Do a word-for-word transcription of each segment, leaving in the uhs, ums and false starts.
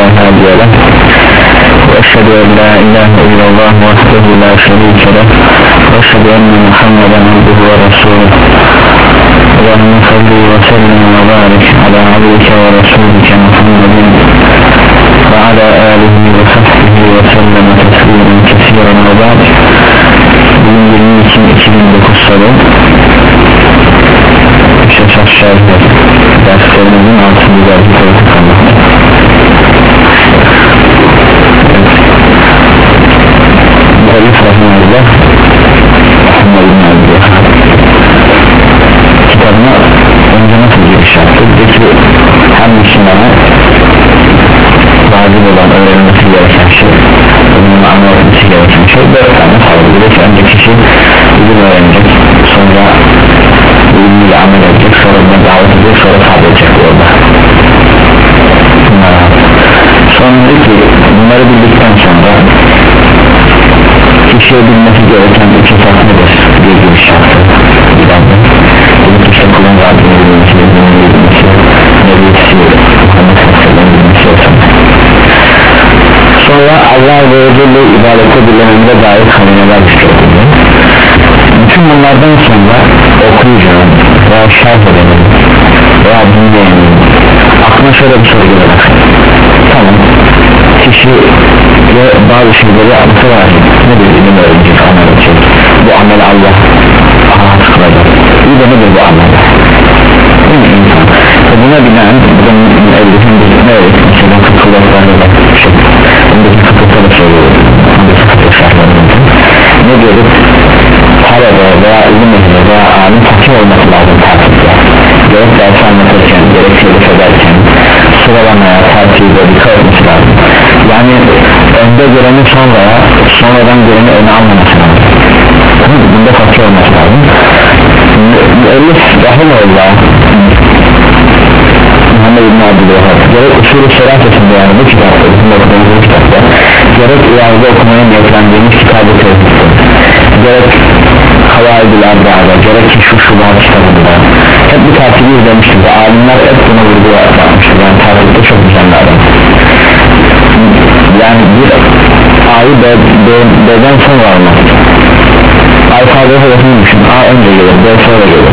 هادي له وأشهد أن لا إله إلا الله وحده لا شريك له وأشهد أن محمدا عبده ورسوله اللهم صل وسلم وبارك على عبدك ورسولك محمد وعلى آله وصحبه وسلم تسليما كثيرا وبعد. Bugün yirmi iki iki bin dokuz salı Şeşat Şerhler derslerimizin altıncı dersi olarak anlattık. Muhalif Rahmanullah Rahmanullah kitabına önce nasıl giriş yaptı? Peki her Müslümana vacip olan öğrenmesi gereken şey, bununla anlatması gereken şey dört tane sağlayacak. Önce kişi ilim öğrenecek, sonra ilimle amel edecek, sonra buna davet edecek, sonra sabredecek orada. Sonra dedi ki bunları bildikten sonra kişiye bilmesi gereken iki fark nedir diye giriş yaptı. Bunu işte kulun Rabbini bilmesi, Nebini bilmesi, Nebisi, Muhammed Aleyhisselam'ın bilmesi olsun. Sonra Allah ve Celle ibadete bilinmeye dair kavimler istiyordu. Bütün bunlardan sonra okuyacağım veya şerh edelim veya dinleyelim. Aklına şöyle bir soru gelir. Tamam, kişi ve bazı şeyleri anlatı var. Ne bir ilim öğrenecek, amel edecek. Bu amel Allah Allah'a tıklayacak. İyi de nedir bu amel? Değil mi insan? Ve buna binaen bunun evlisin ne öğretmek için kıkılarlarla da şey bundaki kıkıkta da söylüyor. Bundaki kıkıkta şartlarında ne diyoruz? Talebe veya ilim ehli veya alim fakir olması lazım takipte. Gerek dersi anlatırken, gerek şerif ederken sıralamaya, takibe dikkat etmesi lazım. Yani önde geleni sonraya, sonradan geleni öne almaması lazım. Bunda fakir olması lazım. Elif Rahimullah Muhammed İbn Abdülvahhab gerek usulü şerafetinde, yani bu kitapta, bizim okuduğumuz bu kitapta, gerek ileride okumaya niyetlendiğimiz kitabı tezgahı, gerek Havaidül Arda'da, gerek ki şu şubat kitabında hep bir takibi izlemiştir ve alimler hep buna vurgu yapmıştır. Yani takipte çok güzel adam. Yani bir A'yı B'den sonra almak, alfabe hedefini düşün. A önce gelir, B sonra gelir,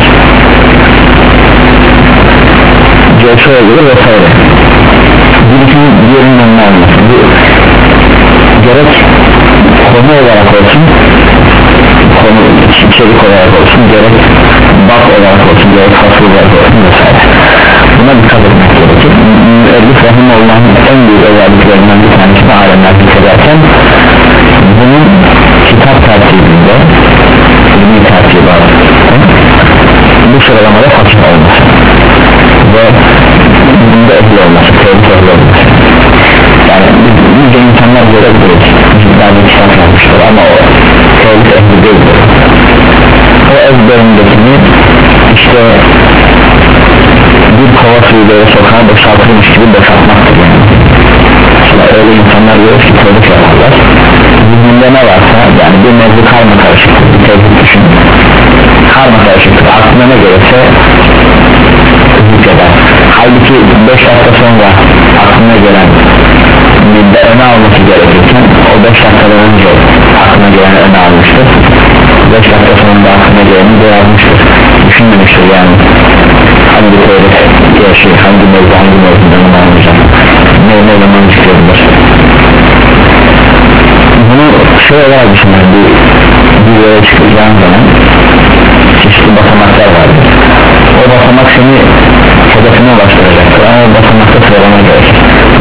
C sonra gelir vesaire. Birisinin diğerinin önüne alması, bu gerek konu olarak olsun, konu içerik olarak olsun, gerek bak olarak olsun, gerek fasıl olarak olsun vesaire. Buna dikkat etmek gerekir. Elif Rahimullah'ın en büyük özelliklerinden bir tanesi de alemler zikrederken bunun kitap tertibinde ilmi tertibatı bu sıralamada fakir olması ve bunda ehli olması, tevhid ehli olması. Yani nice insanlar görebiliriz, bazı kitap yapmışlar ama o tevhid ehli değildir. O ezberindekini işte bir kova suyu böyle sokağa boşaltılmış gibi boşaltmaktır yani. Mesela öyle insanlar görür ki tevhid yaparlar, zihninde ne varsa, yani bir mevzu karma karışıktır, bir tevhid düşün, karma karışıktır, aklına ne gelirse zikreder. Halbuki beş dakika sonra aklına gelen bir öne alması gerekirken o beş dakikadan önce aklına gelen öne almıştır, beş dakika sonra aklına geleni de yazmıştır, düşünmemiştir yani hangi teorik şey, hangi mevzu hangi mevzudan onu almayacak, ne ne zaman zikredilir. Bunu şöyle olarak düşünün, bir, bir yere çıkacağın zaman çeşitli basamaklar vardır. O basamak seni hedefine ulaştıracaktır ama o basamakta sıralama gerekir.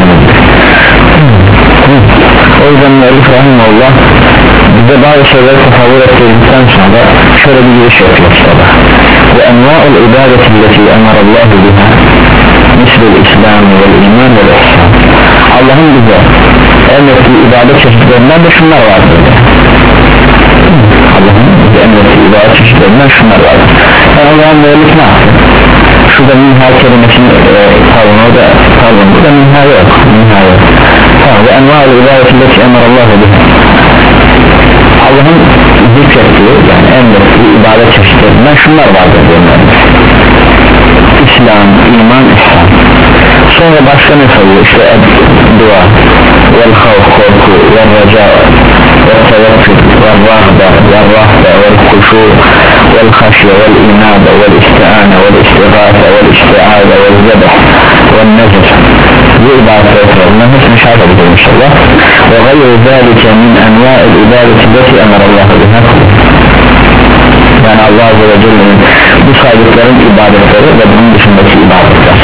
O yüzden Elif Rahimullah bize bazı şeyleri tasavvur ettirdikten sonra şöyle bir giriş yapıyor kitaba. Ve enva'ul ibadeti leti emarallahu biha mislul islam ve iman ve ihsan. Allah'ın bize emrettiği ibadet çeşitlerinden de şunlar vardır. Allah'ın bize emrettiği ibadet çeşitlerinden şunlar vardır. Yani o zaman müellif ne yaptı? Şurada minha kelimesini e, pardon orada pardon burada minha yok, minha yok. Tamam, ve enva'ul ibadeti leti emarallahu biha. Allah'ın zikrettiği, yani emrettiği ibadet çeşitlerinden şunlar vardır diyorlar. İslam, iman, ihsan. sonra başka ne sayıyor? İşte dua, vel havf korku, vel reca, vel tevekkül, vel rahda, vel rahda, vel kuşu, vel haşye, vel inade, vel istiane, vel istigâse, vel istiâze, vel zebeh, vel nezir. Bu ibadetler bunların hepsini şart edeceğim inşallah. Ve gayrı zâlike min envâ'il ibâdeti leti emarallahu biha. Yani Allah Azze ve Celle'nin bu saydıkların ibadetleri ve bunun dışındaki ibadetler.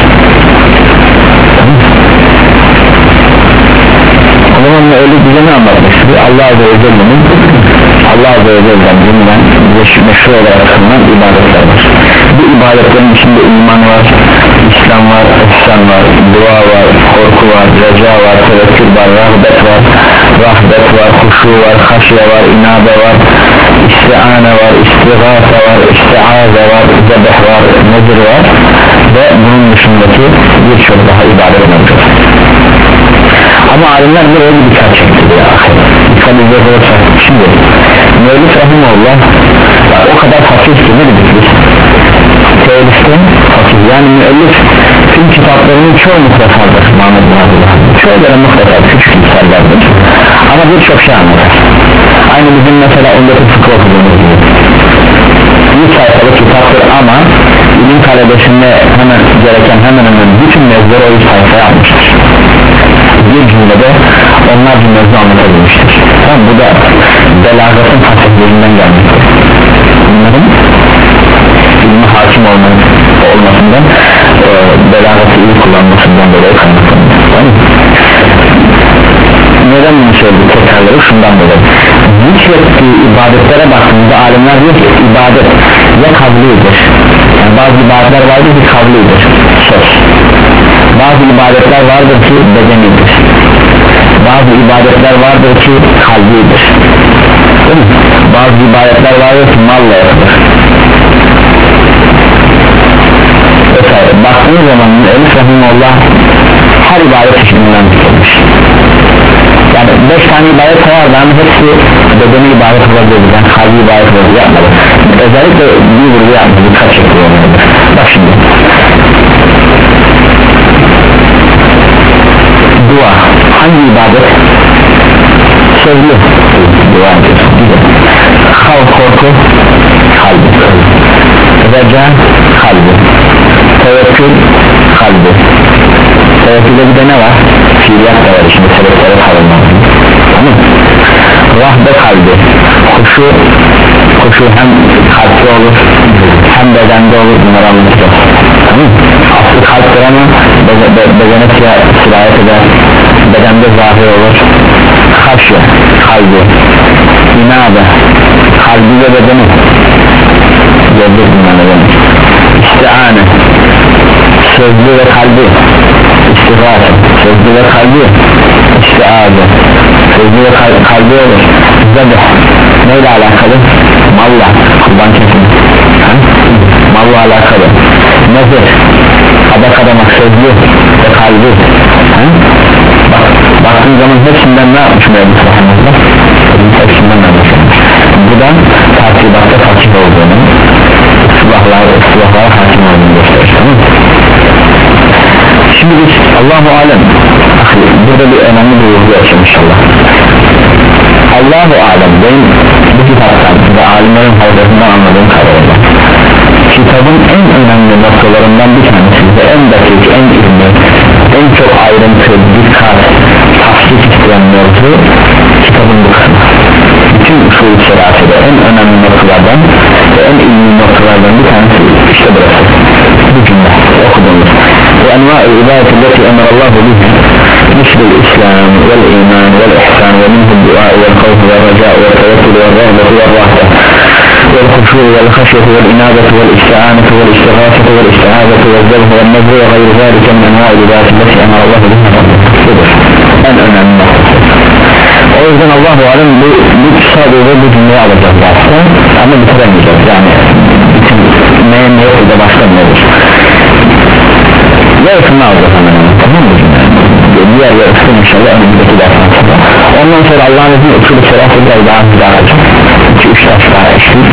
O zaman öyle bize ne anlatmış? Allah Azze ve Celle'nin Allah Azze ve Celle'den bilinen meşru olarak kılınan ibadetler var. Bu ibadetlerin içinde iman var, İslam var, ihsan var, dua var, korku var, reca var, tevekkül var, rahbet var, rahbet var, huşu var, haşye var, inabe var, istiane var, istigâse var, istiaze var, zebeh var, nezir var ve bunun dışındaki birçok daha ibadet mevcut. Ama alimler böyle bir dikkat çekti ya. Dikkat edecek olursak şimdi Mevlüt Rahimullah o kadar hafif ki ne dedik biz? Teoristin hafif yani müellif tüm kitaplarının çoğu muhtesadır Muhammed bin Abdullah. Çoğuları muhtesar küçük misallerdir ama birçok şey anlatır. Aynı bizim mesela ondaki fıkıh okuduğumuz gibi yüz sayfalık kitaptır ama ilim talebesinde hemen gereken hemen hemen bütün mevzuları o yüz sayfaya almıştır. Bir cümlede onlarca mevzu anlatabilmiştir. Tamam, bu da belagatın hasretlerinden gelmiştir. Bunların ilmi hakim olmanın, olmasından e, belagatı iyi kullanmasından dolayı kaynaklanır. Tamam. Neden bunu söyledik tekrarları? Şundan dolayı zikrettiği ibadetlere baktığımızda alimler diyor ki ibadet ya kavlidir, yani bazı ibadetler vardır ki kavlidir, söz. Bazı ibadetler vardır ki bedenidir, bazı ibadetler vardır ki kalbidir, bazı ibadetler vardır ki malla yapılır vesaire. Baktığınız zaman Elif Rahimullah her ibadet çeşidinden tutulmuş. Yani beş tane ibadet var ama hepsi bedeni ibadet olabilir, yani kalbi ibadet olabilir yapmadı. Özellikle bir vurgu yapmadı, dikkat çekiyor onları. Bak şimdi dua hangi ibadet? Sözlü dua ediyorsun. Havf korku kalbi, reca kalbi, tevekkül kalbi. Tevekkülde bir de ne var? Fiiliyat da var içinde, sebeplere kalınmaz. Tamam. Rahbe kalbi, huşu, huşu hem kalpte olur hem bedende olur, bunları anlatacağız. Tamam. Aslı kalptir ama be, be, bedene sirayet eder, bedende zahir olur. Haşye kalbi, inabe kalbi ve bedeni gördük bunları demek. İstiane sözlü ve kalbi, istigâse sözlü ve kalbi, istiaze sözlü ve kal kalbi olur. Zebeh neyle alakalı? Malla, kurban kesin, malla alakalı. Nezir adak adamak sözlü ve kalbi. Ha? Bak, baktığın zaman hepsinden ne yapmış Mevlüt Rahimullah? Hepsinden ne yapmış? Bu da tartibatta fakir olduğunu, ıslahlara ıslahlara hakim olduğunu gösterir. Tamam mı? Şimdi biz Allah-u Alem burada bir önemli bir vurgu yapacağım inşallah. Allah-u Alem benim bu kitaptan ve alimlerin havzasından anladığım kadarıyla kitabın en önemli noktalarından bir tanesi ve en dakik, en ilmi, en çok ayrıntı, dikkat, tahkik isteyen mevzu kitabın bu kısmı. Bütün usul-i şeriatede en önemli noktalardan ve en ilmi noktalardan bir tanesi işte burası. Bu cümle okuduğumuz ve envâ-i ibâdeti leti emarallahu bihi misl-i İslam vel iman vel ihsan ve minhul du'a vel kavf vel reca vel tevekkül vel rahmet vel rahmet vel huşû vel haşyet vel inâbet vel isti'ânet vel istigâset vel isti'âzet vel zebh vel nezr ve gayrı zâlike min envâ-i ibâdeti leti emarallahu bihi. Budur en önemli noktası. O yüzden Allah-u Alem bu, bu sadece bu cümleyi alacağız zaten ama bitiremeyeceğiz yani bütün neye neye de baştan olur yarısını alacağız hemen tamam mı cümle diğer yarısını inşallah önümüzdeki dersten sonra ondan sonra Allah'ın izniyle usulü şerafı biraz daha güzel alacak iki üç ders daha eşlik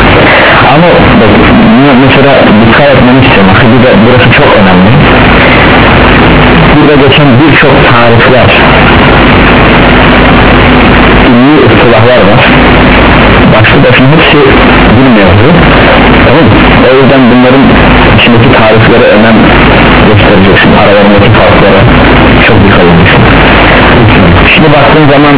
ama mesela dikkat etmeni istiyorum burası çok önemli burada geçen birçok tarifler, ünlü ıstılahlar var, başlı başına hepsi bilmiyordu, tamam. O yüzden bunların içindeki tariflere önem göstereceksin, aralarındaki farklara çok dikkat edeceksin. Şimdi baktığın zaman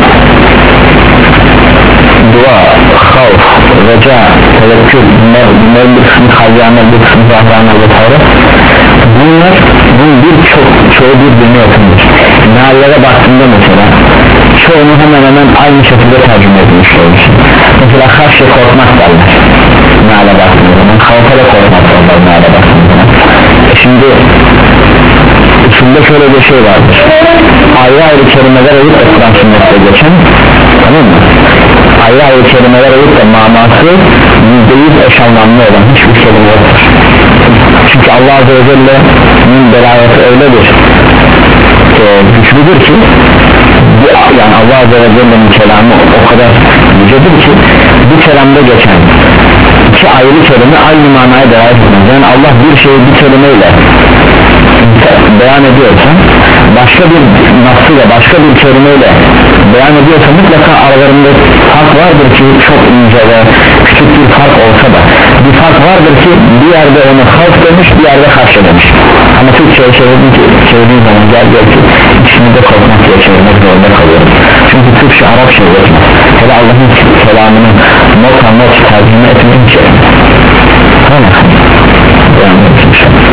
dua, havf, reca, tevekkül, bunlar, bunların bir kısmı kalbiyanlar, bir kısmı zahranlar vesaire, bunlar bunun birçok çoğu birbirine yakındır. Meallere baktığında mesela çoğunu hemen hemen aynı şekilde tercüme edilmiş olur. Mesela haşye korkmak derler meale baktığında zaman, havfa da korkmak derler meale baktığında zaman. E şimdi usulde şöyle bir şey vardır, ayrı ayrı kelimeler ayıp da Kur'an sünnette geçen, tamam mı? Ayrı ayrı kelimeler ayıp da manası yüzde yüz eş anlamlı olan hiçbir kelime yoktur. Çünkü Allah Azze ve Celle'nin belayeti öyledir, e, güçlüdür ki, yani Allah Azze ve Celle'nin kelamı o kadar yücedir ki bu kelamda geçen iki ayrı kelime aynı manaya delalet etmez. Yani Allah bir şeyi bir kelimeyle beyan ediyorsa, başka bir nasıyla, başka bir kelimeyle beyan ediyorsa mutlaka aralarında fark vardır ki çok ince ve küçük bir fark olsa da bir fark vardır ki bir yerde onu halk demiş, bir yerde karşı demiş. Ama Türkçe'ye çevirdiğin, çevirdiğin zaman gel gel ki içini de korkmak diye çevirmek zorunda kalıyorum. Çünkü Türkçe Arapça üretmez. Hele Allah'ın kelamını nota not tercüme etmeyin ki. Tamam. Devam edelim.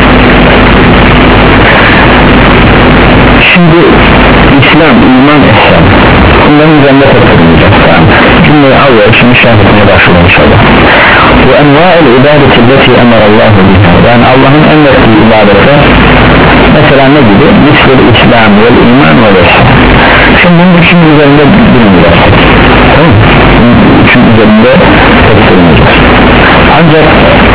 Şimdi İslam, iman, ihsan, bunların üzerinde toplanacak. Cümleyi alıyor, şimdi şahitine başlayalım inşallah. Bu enva'il ibadeti leti emarallahu biha, yani Allah'ın emrettiği ibadete mesela ne gibi? Mislül İslam vel iman vel ihsan. Şimdi bunun üçün üzerinde bulunacak, tamam mı? Bunun üçün üzerinde toplanacak. Ancak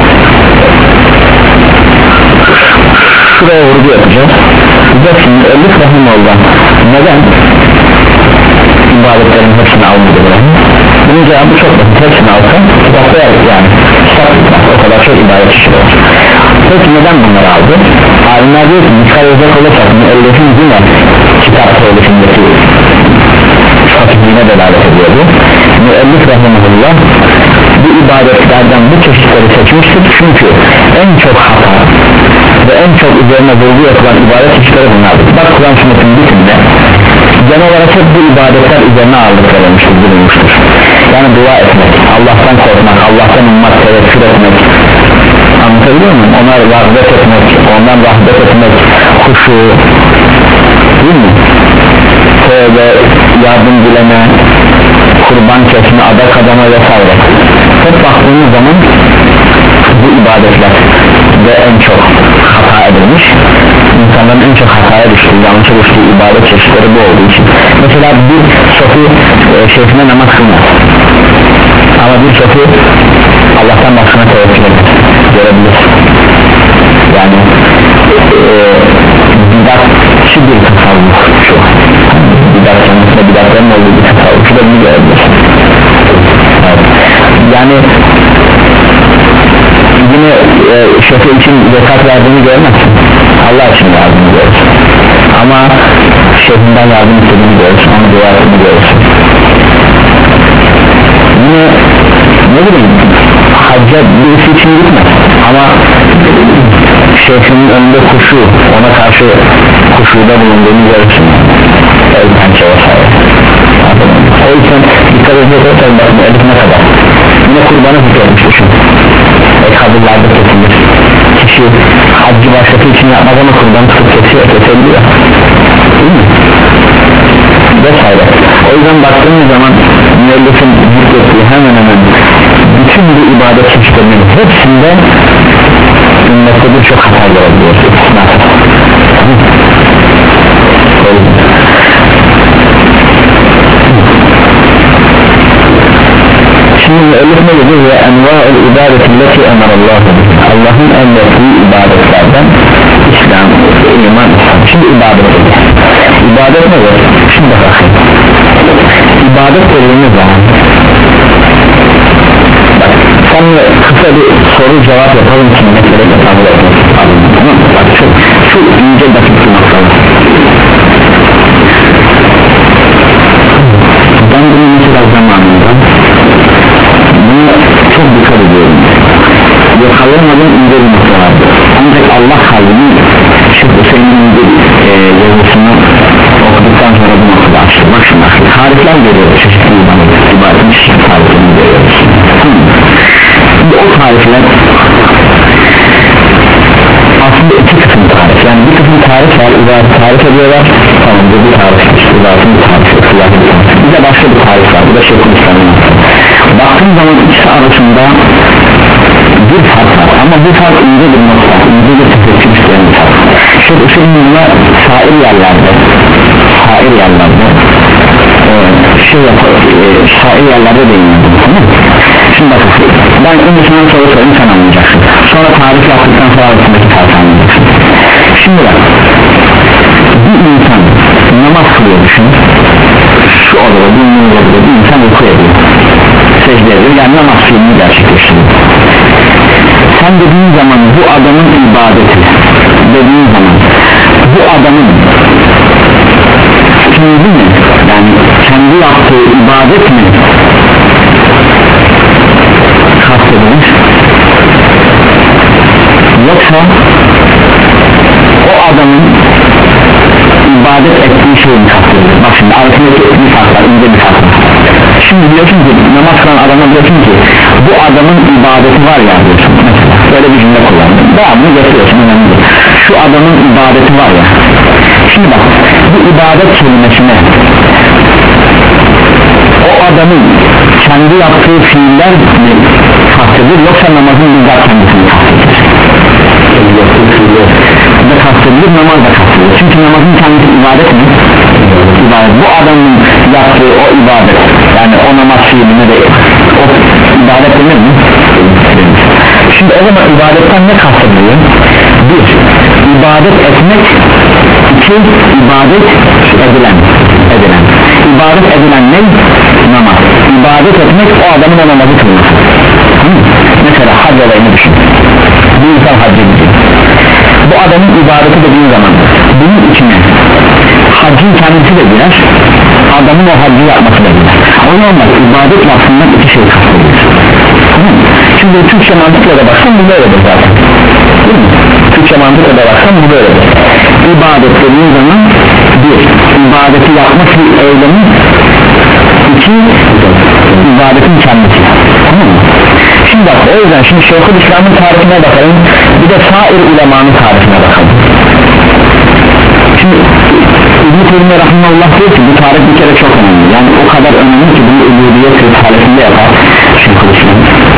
şuraya vurgu yapacağız. Bize şimdi Elif Rahimullah neden ibadetlerin hepsini almadı Rahim? Bunun cevabı çok basit. Hepsini alsa kitapta yani kitap o kadar çok ibadet işi var. Peki neden bunları aldı? Alimler diyor ki misal olacak olursak Elif'in yine kitap söylesindeki fatihliğine delalet ediyordu. Elif Rahimullah bu ibadetlerden bu çeşitleri seçmiştir çünkü en çok hata ve en çok üzerine vurgu yapılan ibadet çeşitleri bunlardır. Bak Kur'an sünnetin bütünde genel olarak hep bu ibadetler üzerine ağırlık verilmiştir, bulunmuştur. Yani dua etmek, Allah'tan korkmak, Allah'tan ummak, tevekkül etmek, anlatabiliyor muyum? Ona rahmet etmek, ondan rahmet etmek, huşu, değil mi? Tövbe, yardım dileme, kurban kesme, adak adama vesaire. Hep baktığımız zaman bu ibadetler ve en çok hata edilmiş, insanların en çok hataya düştüğü, yanlışa düştüğü ibadet çeşitleri bu olduğu için. Mesela bir sofi e, şeyhine namaz kılmaz ama bir sofi Allah'tan başına tevekkül eder, görebilir. Yani e, bidatçı bir tasavvuf şu bidat kendisine bidatların olduğu bir tasavvufu da bunu görebilir. Evet. Yani yine e, şefe için zekat verdiğini görmezsin, Allah için yardımını görürsün ama şefinden yardım istediğini görürsün, onu dua ettiğini görürsün. Yine ne bileyim hacca birisi için gitmez ama şefinin önünde kuşu, ona karşı kuşuda bulunduğunu görürsün, el pençe vesaire. O yüzden dikkat edecek olsaydı bakın Elif ne kadar yine kurbanı hükmetmiş düşün. E kabirlerde kesilir. Kişi haccı başkası için yapmaz ama kurban tutup kesiyor, kesebiliyor. Değil mi? Vesaire. O yüzden baktığımız zaman müellifin zikrettiği hemen hemen bütün bu ibadet çeşitlerinin hepsinde ümmette birçok hata görebiliyor. Şimdi müellif ne dedi? Ve enva'ul ibadetilleti emarallahu biha, Allah'ın emrettiği ibadetlerden İslam, iman, İslam. Şimdi ibadet dedi. İbadet nedir? Şimdi bakın. İbadet dediğimiz zaman bak, sonra kısa bir soru cevap yapalım ki meseleyle kabul etmek. Tamam mı? Bak şu, şu ince dakik bir noktalar. görüyoruz çeşitli ibadetin çeşitli tariflerini görüyoruz. Şimdi o tarifler aslında iki kısım tarif, yani bir kısım tarif var, ibadet tarif ediyorlar, tamam bu bir tarif, ibadetin bir tarifi, bir de başka bir tarif var, bu da Şeyhülislam'ın. Baktığım zaman ikisi arasında bir fark var ama bu fark ince bir nokta, ince bir tefekkür isteyen bir fark. Şeyhülislam'la sair yerlerde sair yerlerde e, şey yapar, e, sair yerlerde değinmedim, tamam mı? Şimdi bakın, ben önce sana soru sorayım, sen anlayacaksın, sonra tarif yaptıktan sonra arasındaki farkı anlayacaksın. Şimdi bak, bir insan namaz kılıyor, düşün, şu odada bir odada bir insan uyku ediyor, secde ediyor, yani namaz fiilini gerçekleştiriyor. Sen dediğin zaman bu adamın ibadeti dediğin zaman bu adamın kendi mi, yani kendi yaptığı ibadet mi kastedilir, yoksa o adamın ibadet ettiği şey mi kastedilir? Bak şimdi arasındaki bir fark var, ince bir fark var. Şimdi diyorsun ki, namaz kılan adama diyorsun ki bu adamın ibadeti var ya diyorsun, mesela böyle bir cümle kullandın, devamını getiriyorsun, önemli değil. Şu adamın ibadeti var ya. Şimdi bak, bu ibadet kelimesine o adamın kendi yaptığı fiiller mi kastedilir, yoksa namazın bizzat kendisini kastedilir? Ne kastedilir? Namaz da kastedilir. Çünkü namazın kendisi ibadet mi? İbadet. Bu adamın yaptığı o ibadet, yani o namaz fiiline de o ibadet denir mi? Şimdi o zaman ibadetten ne kastedilir? Bir, ibadet etmek. İki, ibadet edilen edilen ibadet edilen ne? Namaz. İbadet etmek o adamın o namazı kılması. Mesela hac olayını düşün, bir insan hacca gidiyor, bu adamın ibadeti dediğin zaman bunun içine haccın kendisi de girer, adamın o haccı yapması da girer. O normal ibadet lafından iki şey kastedilir. Şimdi Türkçe mantıkla da baksan bu böyledir zaten, değil mi? Türkçe mantıkla da baksan bu böyledir. İbadet dediğin zaman bir, ibadeti yapmak bir eylemi, iki, ibadetin kendisi, tamam mı? Şimdi bak, o yüzden şimdi Şeyhülislam'ın tarifine bakalım, bir de sair ulemanın tarifine bakalım. Şimdi İbn-i Teymiye Rahimahullah diyor ki bu tarif bir kere çok önemli, yani o kadar önemli ki bunu ülûdiyet risalesinde yapar Şeyhülislam.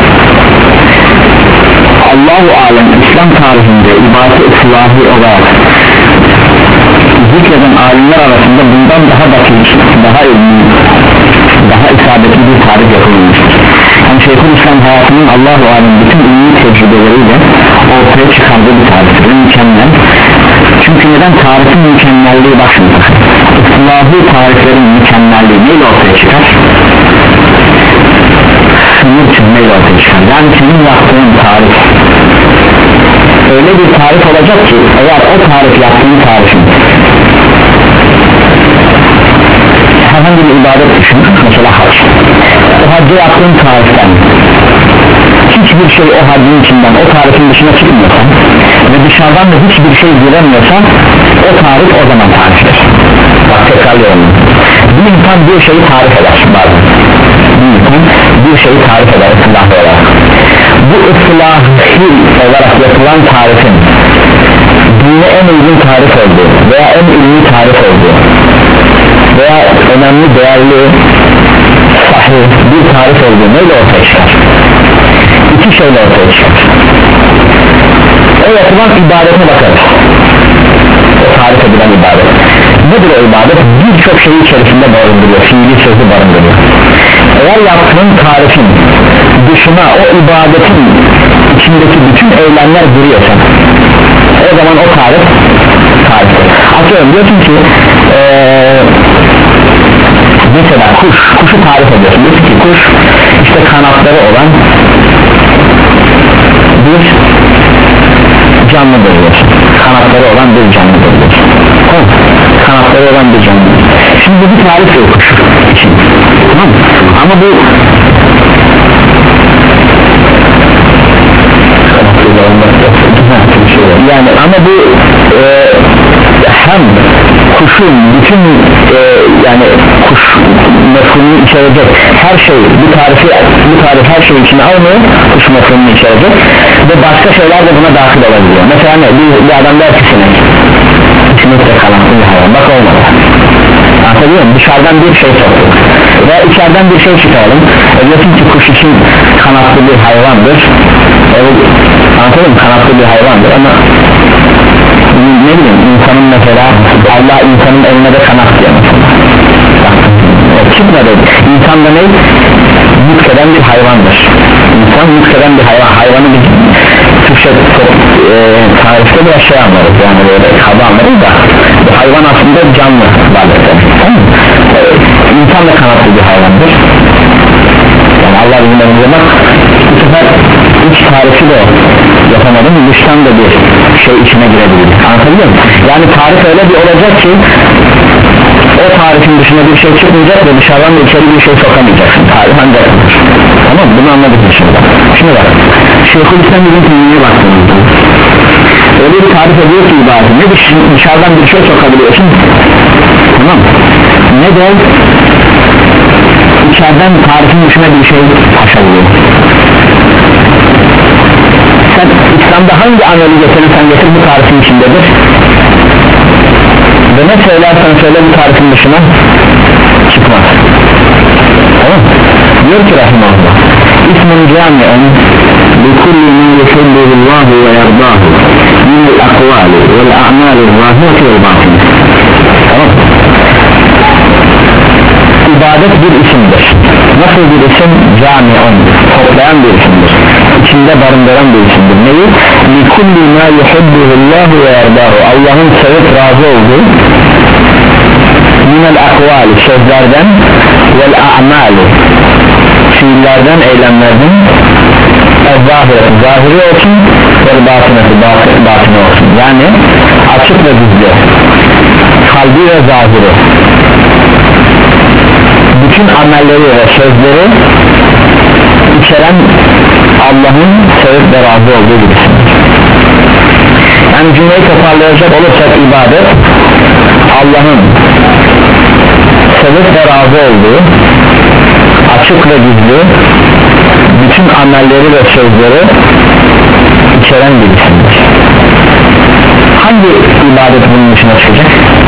Allahu alem İslam tarihinde ibadet-i ıslahi olarak zikreden alimler arasında bundan daha dakik, daha ilmi, daha isabetli bir tarif yapılmıştır. Yani Şeyhülislam hayatının Allahu alem bütün ilmi tecrübeleriyle ortaya çıkardığı bir tariftir, mükemmel. Çünkü neden? Tarifin mükemmelliği, bak şimdi ıslahi tariflerin mükemmelliği neyle ortaya çıkar? Sınır çizmeyle ortaya çıkar. Yani senin yaptığın tarif öyle bir tarif olacak ki, eğer o tarif yaptığın tarifin herhangi bir ibadet düşün, mesela hac, o hacca yaptığın tariften hiçbir şey o haccın içinden, o tarifin dışına çıkmıyorsa ve dışarıdan da hiçbir şey giremiyorsa o tarif o zaman tariftir. Bak tekrarlıyorum, bir insan bir şeyi tarif eder bazen, bir insan bir şeyi tarif eder ıslahı olarak, bu ıslahı olarak yapılan tarifin dine en uygun tarif olduğu veya en ilmi tarif olduğu veya önemli, değerli, sahih bir tarif olduğu neyle ortaya çıkar? İki şeyle ortaya çıkar. O yapılan ibadetine bakarız, o tarif edilen ibadet nedir? O ibadet birçok şeyi içerisinde barındırıyor, fiili sözü barındırıyor. Eğer yaptığın tarifin dışına o ibadetin içindeki bütün eylemler giriyorsa o zaman o tarif tariftir. Atıyorum diyorsun ki ee, mesela kuş, kuşu tarif ediyorsun, diyorsun ki kuş işte kanatları olan bir canlıdır diyorsun, kanatları olan bir canlıdır diyorsun, oh, kanatları olan bir canlı. Şimdi bu bir tarif yok kuş için, tamam mı? Ama bu yani ama bu e, hem kuşun bütün e, yani kuş mefhumunu içerecek her şey bu tarifi bu tarif her şeyin içine almıyor, kuş mefhumunu içerecek ve başka şeyler de buna dahil olabiliyor. Mesela ne? Bir, bir adam der ki sinek sinekte kalan bir hayvan, bak olmadı, anlatabiliyor muyum? Dışarıdan bir şey soktuk ve içeriden bir şey çıkaralım, e diyorsun ki kuş için kanatlı bir hayvandır, evet, anlatabiliyor muyum? Kanatlı bir hayvandır ama ne bileyim, insanın mesela Allah insanın eline de kanat diyor mesela, çıkmadı. İnsan da ne? Yükselen bir hayvandır. İnsan yükselen bir hayvan. Hayvanı bir Türkçe e, tarifte biraz şey anlarız, yani böyle kaba anlarız da bu hayvan aslında canlı varlıktır. Tamam mı? E, insan da kanatlı bir hayvandır. Yani Allah bizim önümüze bak, bu sefer iç tarifi de yapamadım, dıştan da bir şey içine girebilir. Anlatabiliyor muyum? Yani tarif öyle bir olacak ki o tarifin dışında bir şey çıkmayacak ve dışarıdan da içeri bir şey sokamayacaksın. Tarif ancak olur. Tamam mı? Bunu anladık şimdi. Şimdi bak, Şeyhülislam bizim kimliğine baktığımızda öyle bir tarif ediyor ki ibadet, ne dışarıdan bir şey sokabiliyorsun, tamam mı? Ne de içeriden tarifin dışına bir şey taşabiliyor. Sen İslam'da hangi ameli getirirsen getir bu tarifin içindedir ve ne söylersen söyle bu tarifin dışına çıkmaz. Tamam mı? Diyor ki rahimahullah, İsmun cami'un likulli min yuhibbullahu ve yardâhu minel akvali vel a'mâli zâhireti vel bâtini. Tamam mı? İbadet bir isimdir. Nasıl bir isim? Cami'un, toplayan bir isimdir, içinde barındıran bir isimdir. Neyi? likulli ma yuhibbullahu ve yardâhu, Allah'ın sevip razı olduğu minel akvali, sözlerden, vel a'mali, fiillerden, eylemlerden, zahireti, zahiri olsun ve batıneti, batını olsun, yani açık ve gizli, kalbi ve zahiri, bütün amelleri ve sözleri içeren Allah'ın sevip ve razı olduğu bir isimdir. Yani cümleyi toparlayacak olursak ibadet Allah'ın sevip ve razı olduğu açık ve gizli bütün amelleri ve sözleri içeren bir isimdir. Hangi ibadet bunun dışına çıkacak?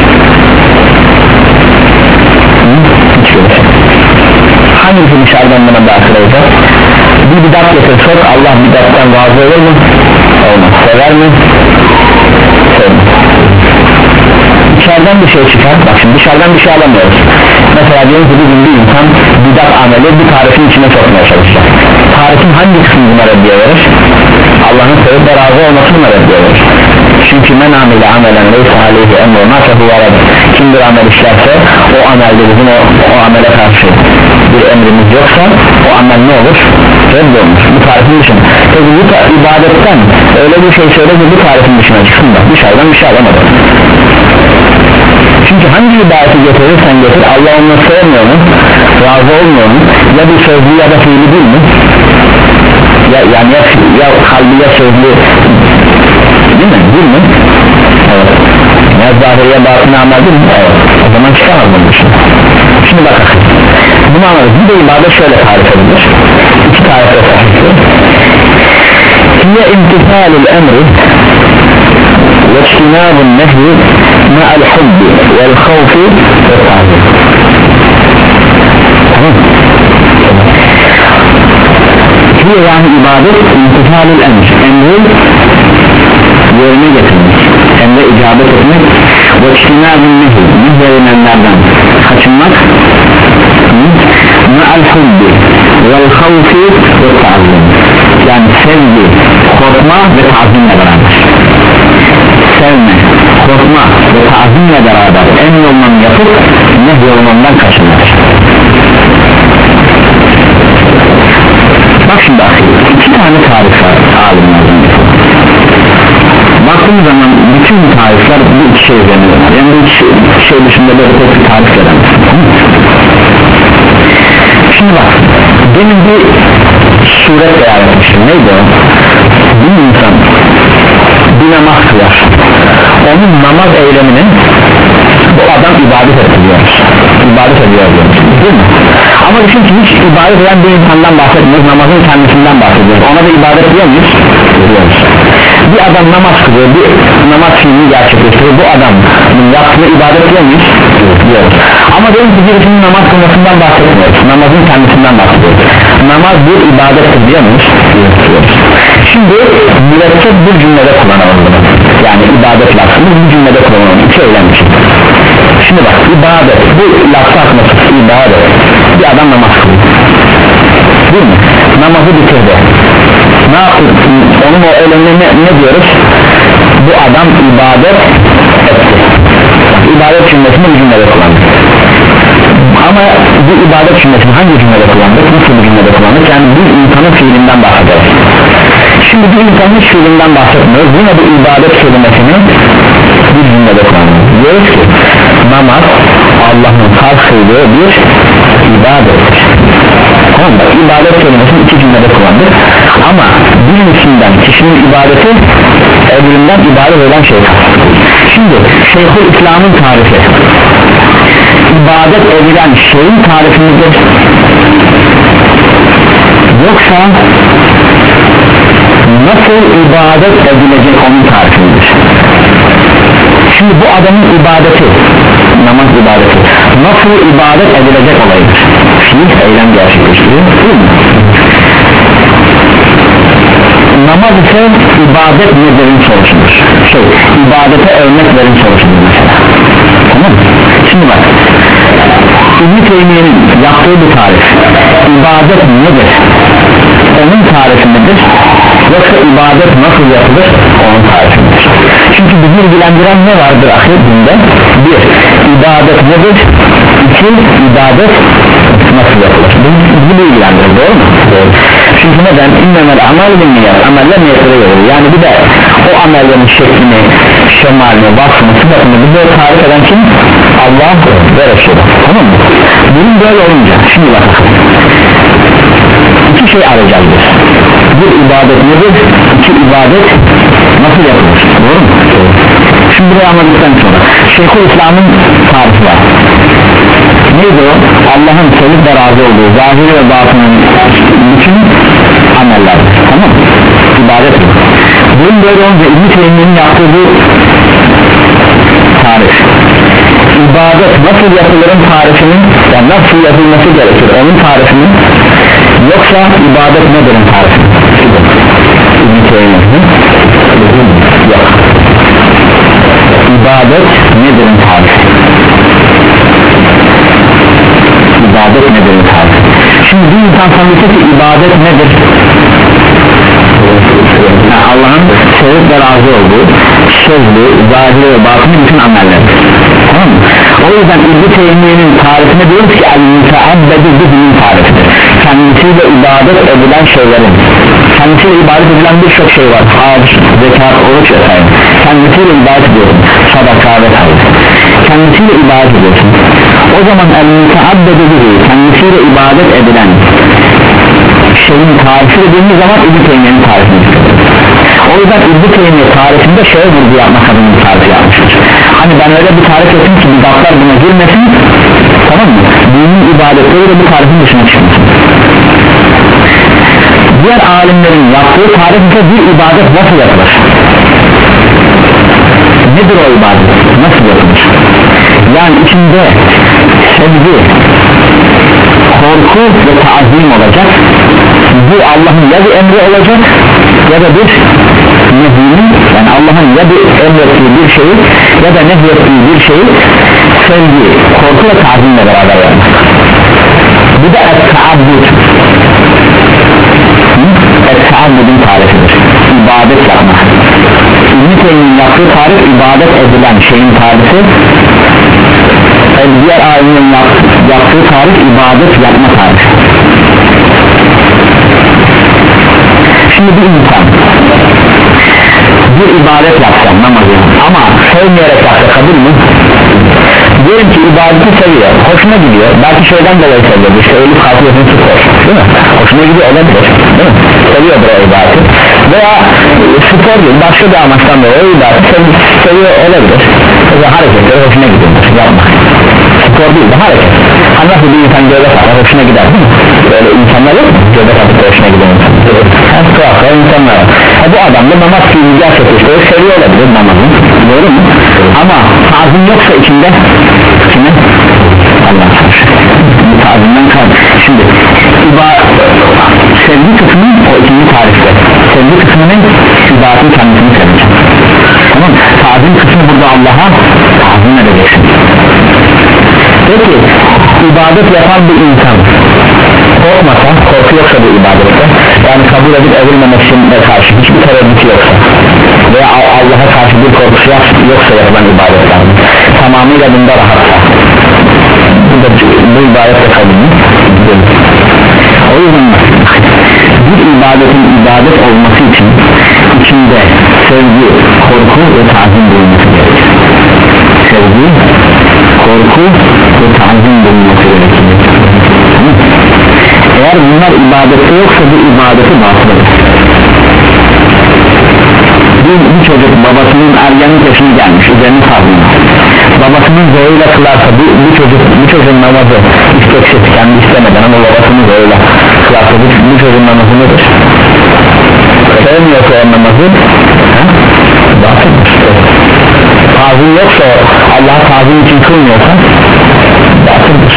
Hiç görüş. Hangisi dışarıdan buna dahil olacak? Bir bidat getirsek Allah bidattan razı olur mu? Olmaz. Sever mi? Sevmez. İçeriden bir şey çıkar, bak şimdi dışarıdan bir şey alamıyoruz. Mesela diyelim ki bugün bir insan bidat ameli bir tarifin içine sokmaya çalışacak. Tarifin hangi kısmını buna reddiye verir? Allah'ın sevip ve razı olmasını buna reddiye verir. Çünkü men amile amelen leysa aleyhi emruna fehuve reddi. Kim bir amel işlerse o amelde bizim o, o amele karşı bir emrimiz yoksa o amel ne olur? Reddolmuş. Bu tarifin dışında. Peki bu ibadetten öyle bir şey söyle ki bu tarifin dışına çıksın da dışarıdan bir şey alamadı. Çünkü hangi ibadeti getirirsen getir Allah onu sevmiyor mu? Razı olmuyor mu? Ya bir sözlü ya da fiili değil mi? Ya, yani ya, ya kalbi ya sözlü değil mi? Değil mi? Evet. Ya zahiri ya batını amel değil mi? Evet. O zaman çıkamaz bunun dışına. Şimdi bakalım. Bunu anladık. Bir de ibadet şöyle tarif edilir. İki tarif edilir. Hiye imtisalul emri واجتناب النهي مع الحب والخوف والتعظيم. Hiye yani ibadet imtisalul emr, emri yerine getirmek, emre icabet etmek, واجتناب النهي, nehyedilenlerden kaçınmak, مع الحب والخوف والتعظيم, yani sevgi, korkma ve tazimle beraber. Sevme, korkma ve tazimle beraber emrolmanı yapıp nehyolmandan kaçınmak. Bak şimdi iki tane tarif var alimlerden. Baktığım zaman bütün tarifler bu iki şey üzerine var. Yani bu iki şey, iki şey dışında böyle pek bir tarif veremez. Şimdi bak, benim bir suret beyan etmiştim. Neydi o? Bir insan bir namaz kılar, onun namaz eyleminin bu adam ibadet ediyor ibadet ediyor değil mi? Ama düşün ki hiç ibadet eden bir insandan bahsetmiyoruz, namazın kendisinden bahsediyoruz, ona da ibadet ediyor muyuz? Ediyoruz. Bir adam namaz kılıyor, bir namaz fiilini gerçekleştiriyor, bu adam yaptığını ibadet ediyor muyuz? Diyoruz. Ama diyelim ki birisinin namaz kılmasından bahsetmiyoruz, namazın kendisinden bahsediyoruz, namaz bir ibadettir diyor muyuz? Diyoruz. Şimdi mürekkep bir cümlede kullanalım bunu, yani ibadet lafını bir cümlede kullanalım, iki eylem için. Şimdi bak, ibadet, bu lafı akması ibadet, bir adam namaz kılıyor değil mi? Namazı bitirdi, ne yaptı? Onun o eylemine ne, ne diyoruz? Bu adam ibadet etti. İbadet cümlesini bir cümlede kullandık. Ama bu ibadet cümlesini hangi cümlede kullandık? Nasıl bir cümlede kullandık? Yani bir insanın fiilinden bahsederiz. Şimdi bir insanın hiç fiilinden bahsetmiyoruz, yine bu ibadet kelimesini bir cümlede kullandık. Diyoruz ki namaz Allah'ın farz kıldığı bir ibadettir. Tamam mı? İbadet kelimesini iki cümlede kullandık. Ama birincisinden kişinin ibadeti, öbüründen ibadet eden şey. Şimdi Şeyhül İslam'ın tarifi ibadet edilen şeyin tarifi midir? Yoksa nasıl ibadet edilecek onun tarifi midir? Şimdi bu adamın ibadeti, namaz ibadeti nasıl ibadet edilecek olayıdır? Fiil eylem gerçekleştiriyor değil mi? Namaz ise ibadet nedir'in sorusudur. Şey, ibadete örnek verin sorusudur mesela. Tamam mı? Şimdi bak, İbn-i Teymiye'nin yaptığı bir tarif, ibadet nedir? Onun tarifi nedir? Yoksa ibadet nasıl yapılır? Onun tarifi nedir? Çünkü bizi ilgilendiren ne vardır ahir dinde? Bir, ibadet nedir? İki, ibadet nasıl yapılır? Bizi ilgilendirir, doğru mu? Doğru. Çünkü neden? İnnemel amel binniyat, ameller niyetlere göre. Yani bir de o amellerin şeklini, şemalini, vasfını, sıfatını bize tarif eden kim? Allah ve Resulü. Tamam mı? Bunun böyle olunca şimdi bakalım, iki şey arayacağız biz. Bir, ibadet nedir? İki, ibadet nasıl yapılır? Doğru mu? Doğru. Şimdi burayı anladıktan sonra Şeyhül İslam'ın tarifi var. Neydi o? Allah'ın sevip ve razı olduğu zahiri ve batının bütün ameller. Tamam mı? İbadet mi? Bunun böyle olunca İbn-i Teymiye'nin yaptığı bu tarif, ibadet nasıl yapılırın tarifinin, yani nasıl yapılması gerekir onun tarifinin, yoksa ibadet nedir'in tarifinin? İbn-i Teymiye'nin yok. İbadet nedir'in tarifi? İbadet nedir'in tarifi? Şimdi bir insan sanırsa ki ibadet nedir? Yani Allah'ın sevip ve razı olduğu sözlü, zahiri ve batını bütün ameller. Tamam mı? O yüzden İbn-i Teymiye'nin tarifine diyoruz ki el-müteabbedi bihi'nin tarifidir. Kendisiyle ibadet edilen şeylerin, kendisiyle ibadet edilen birçok şey var. Hac, zekat, oruç vesaire. Kendisiyle ibadet ediyorsun, sadaka vesaire. Kendisiyle ibadet ediyorsun. O zaman el-müteabbedi bihi, kendisiyle ibadet edilen şeyin tarifi dediğimiz zaman İbn-i Teymiye'nin tarifini istiyoruz. O yüzden İbn-i Teymiye tarifinde şöyle vurgu yapmak adına bir tarif yapmıştır. Hani ben öyle bir tarif ettim ki bidatlar buna girmesin, tamam mı? Dinin ibadetleri de bu tarifin dışına çıkmasın. Diğer alimlerin yaptığı tarifte bir ibadet nasıl yapılır? Nedir o ibadet? Nasıl yapılır? Yani içinde sevgi, korku ve taazim olacak. Bu Allah'ın ya bir emri olacak ya da bir nehyinin, yani Allah'ın ya bir emrettiği bir şeyi ya da nehyettiği bir şeyi sevgi, korku ve taazimle beraber yapmak. Bu da et-taabbud, et-taabbudun tarifidir, ibadet yapmak. İbn-i Teymiye'nin yaptığı tarif ibadet edilen şeyin tarifi, diğer alimlerin yaptığı tarif ibadet yapma tarifi. Şimdi bir insan bir ibadet yapsa, namazı ama sevmeyerek yapsa kabul mü? diyelim ki ibadeti seviyor, hoşuna gidiyor, belki şeyden dolayı seviyor, işte ölüp kalkıyorsun spor, değil mi? Hoşuna gidiyor olabilir, değil mi? Seviyordur o ibadeti veya spor değil, başka bir amaçtan dolayı o ibadeti sev- seviyor olabilir veya hareketleri hoşuna gidiyordur, yapmak spor değil de hareket. Hani nasıl bir insan göbek atar, hoşuna gider değil mi? Böyle insanlar yok mu? Göbek atıp hoşuna gidiyor hem tuhaflar insanlar var. E bu adam da namaz fiilini gerçekleştirir, seviyor olabilir namazı, doğru mu? Ama tazim yoksa içinde kime? Allah'a karşı tazimden kal. Şimdi sevgi kısmı o ikinci tarifte, sevgi kısmı ne? İbadetin kendisini sevecek, tamam. Tazim kısmı burada Allah'a tazim edeceksin. Peki ibadet yapan bir insan korkmasa, korku yoksa bu ibadette, yani kabul edip edilmemesine karşı hiçbir tereddütü yoksa veya Allah'a karşı bir korkusu yoksa yapılan ibadetler tamamıyla bunda rahatsa, bu, bu ibadetle kabul mü? O yüzden bir ibadetin ibadet olması için içinde sevgi, korku ve tazim bulunması gerekir. Sevgi, korku ve tazim bulunması gerekir. Eğer bunlar ibadette yoksa bu ibadeti batılıdır. Bir, bir çocuk babasının ergenlik yaşına gelmiş, üzerine tarzına babasının zoruyla kılarsa bu, bu çocuk bu çocuğun namazı isteksiz, kendi istemeden ama babasının zoruyla kılarsa bu, bu çocuğun namazı nedir? Sevmiyorsa o namazı batıldır. Tazim yoksa Allah'a tazim için kılmıyorsa batıldır.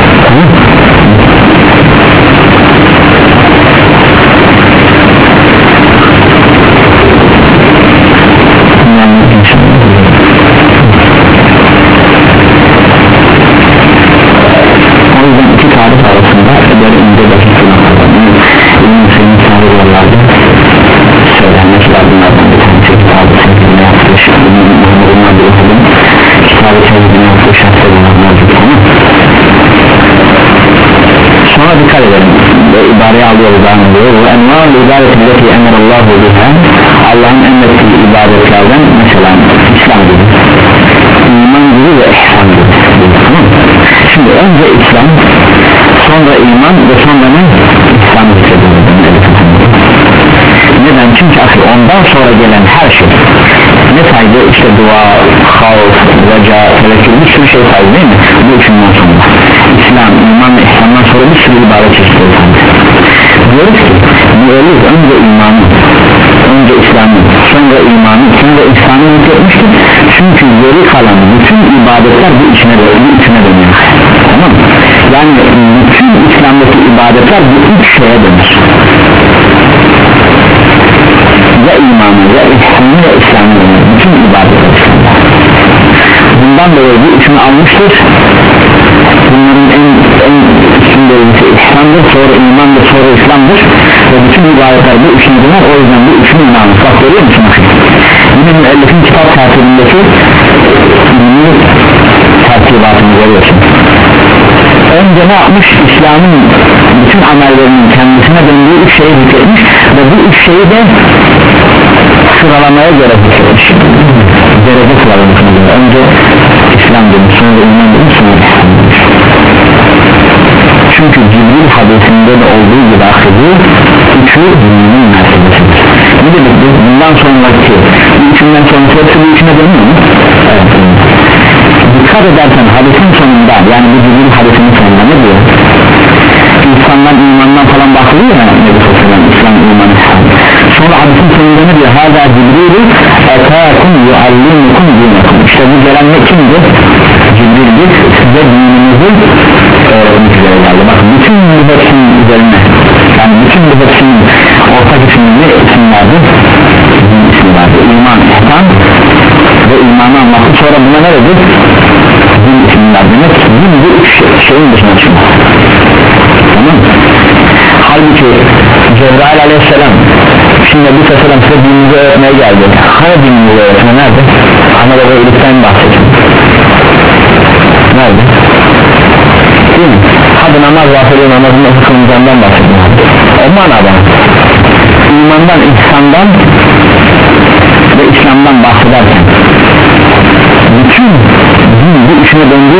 O yüzden iki tarif arasında böyle ince basit kullanmadan İbn-i Hüseyin sahip yollarda söylenmek var. Bunlardan bir tanesi kitabı sevgine yaptığı şartlarından Muhammed'in bir okudum kitabı sevgine yaptığı şartlarından mevcut. Sonra dikkat edelim ve ibareye alıyoruz devam ediyor ve envâl-ı ibadetilleti emrallahu biha, Allah'ın emrettiği ibadetlerden mesela İslam gibi, iman gibi ve ihsan gibi. Şimdi önce İslam, sonra iman ve sonra ne? İslam hissediyoruz. Neden? Çünkü akıl ondan sonra gelen her şey ne saydı? İşte dua, havf, reca, tevekkül, bir sürü şey saydı değil mi? Bu üçünden sonra İslam, iman ve ihsandan sonra bir sürü ibadet çeşitleri saydı. Diyoruz ki bu ölür önce imanı, önce İslam'ı, sonra imanı, sonra ihsanı yükletmiştir. Çünkü geri kalan bütün ibadetler bu içine dönüyor, bu içine dönüyor. Tamam mı? Yani bütün İslam'daki ibadetler bu üç şeye dönür. Ya imanı, ya ihsanı, ya İslam'ı dönüyor. Bütün ibadetler İslam'da. Bundan dolayı bu üçünü almıştır. Bunların en, en üstün derecesi İslam'dır, sonra imandır, sonra İslam'dır ve bütün ibadetler bu üçünü döner. O yüzden bu üçünü imanı. Bak görüyor musun? Yine müellifin kitap tertibindeki ünlü tertibatını görüyorsun. Önce ne yapmış? İslam'ın bütün amellerinin kendisine döndüğü üç şeyi zikretmiş ve bu üç şeyi de sıralamaya göre zikretmiş. Derece sıralamasına göre. Önce İslam demiş, sonra iman demiş, sonra İslam demiş. Çünkü Cibril hadisinde de olduğu gibi akıdı üçü dünyanın mertebesidir. Ne demek bu? Bundan sonraki üçünden sonraki hepsi bu üçüne dönüyor mu? Evet. Dikkat edersen hadisin sonunda, yani bu Cibril hadisinin sonunda ne diyor? İnsandan, imandan falan bahsediyor ya Nebi Sosyal'ın İslam, iman, İslam. Sonra hadisin sonunda ne diyor? Hâzâ Cibril'i etâkum yuallimukum dînekum. İşte bu gelen ne kimdi? Cibril'dir, size dininizi öğretmek üzere geldi. Bakın bütün bu hepsinin üzerine, yani bütün bu hepsinin ortak isimli isimlerdi, din isimlerdi. İman, İslam ve imanı anlattı. Sonra buna ne dedi? Din isimler demek. Din bu üç şeyin dışına çıkıyor. Tamam mı? Halbuki Cebrail aleyhisselam şimdi bu sefer size dininizi öğretmeye geldi. Hani dininizi öğretme nerede? Ana baba iyilikten bahsediyor. Nerede? Değil mi? Hadi namaz bahsediyor, namazın nasıl kılınacağından bahsediyor. O manada imandan, ihsandan ve İslam'dan bahsederken bütün din bu işine döndüğü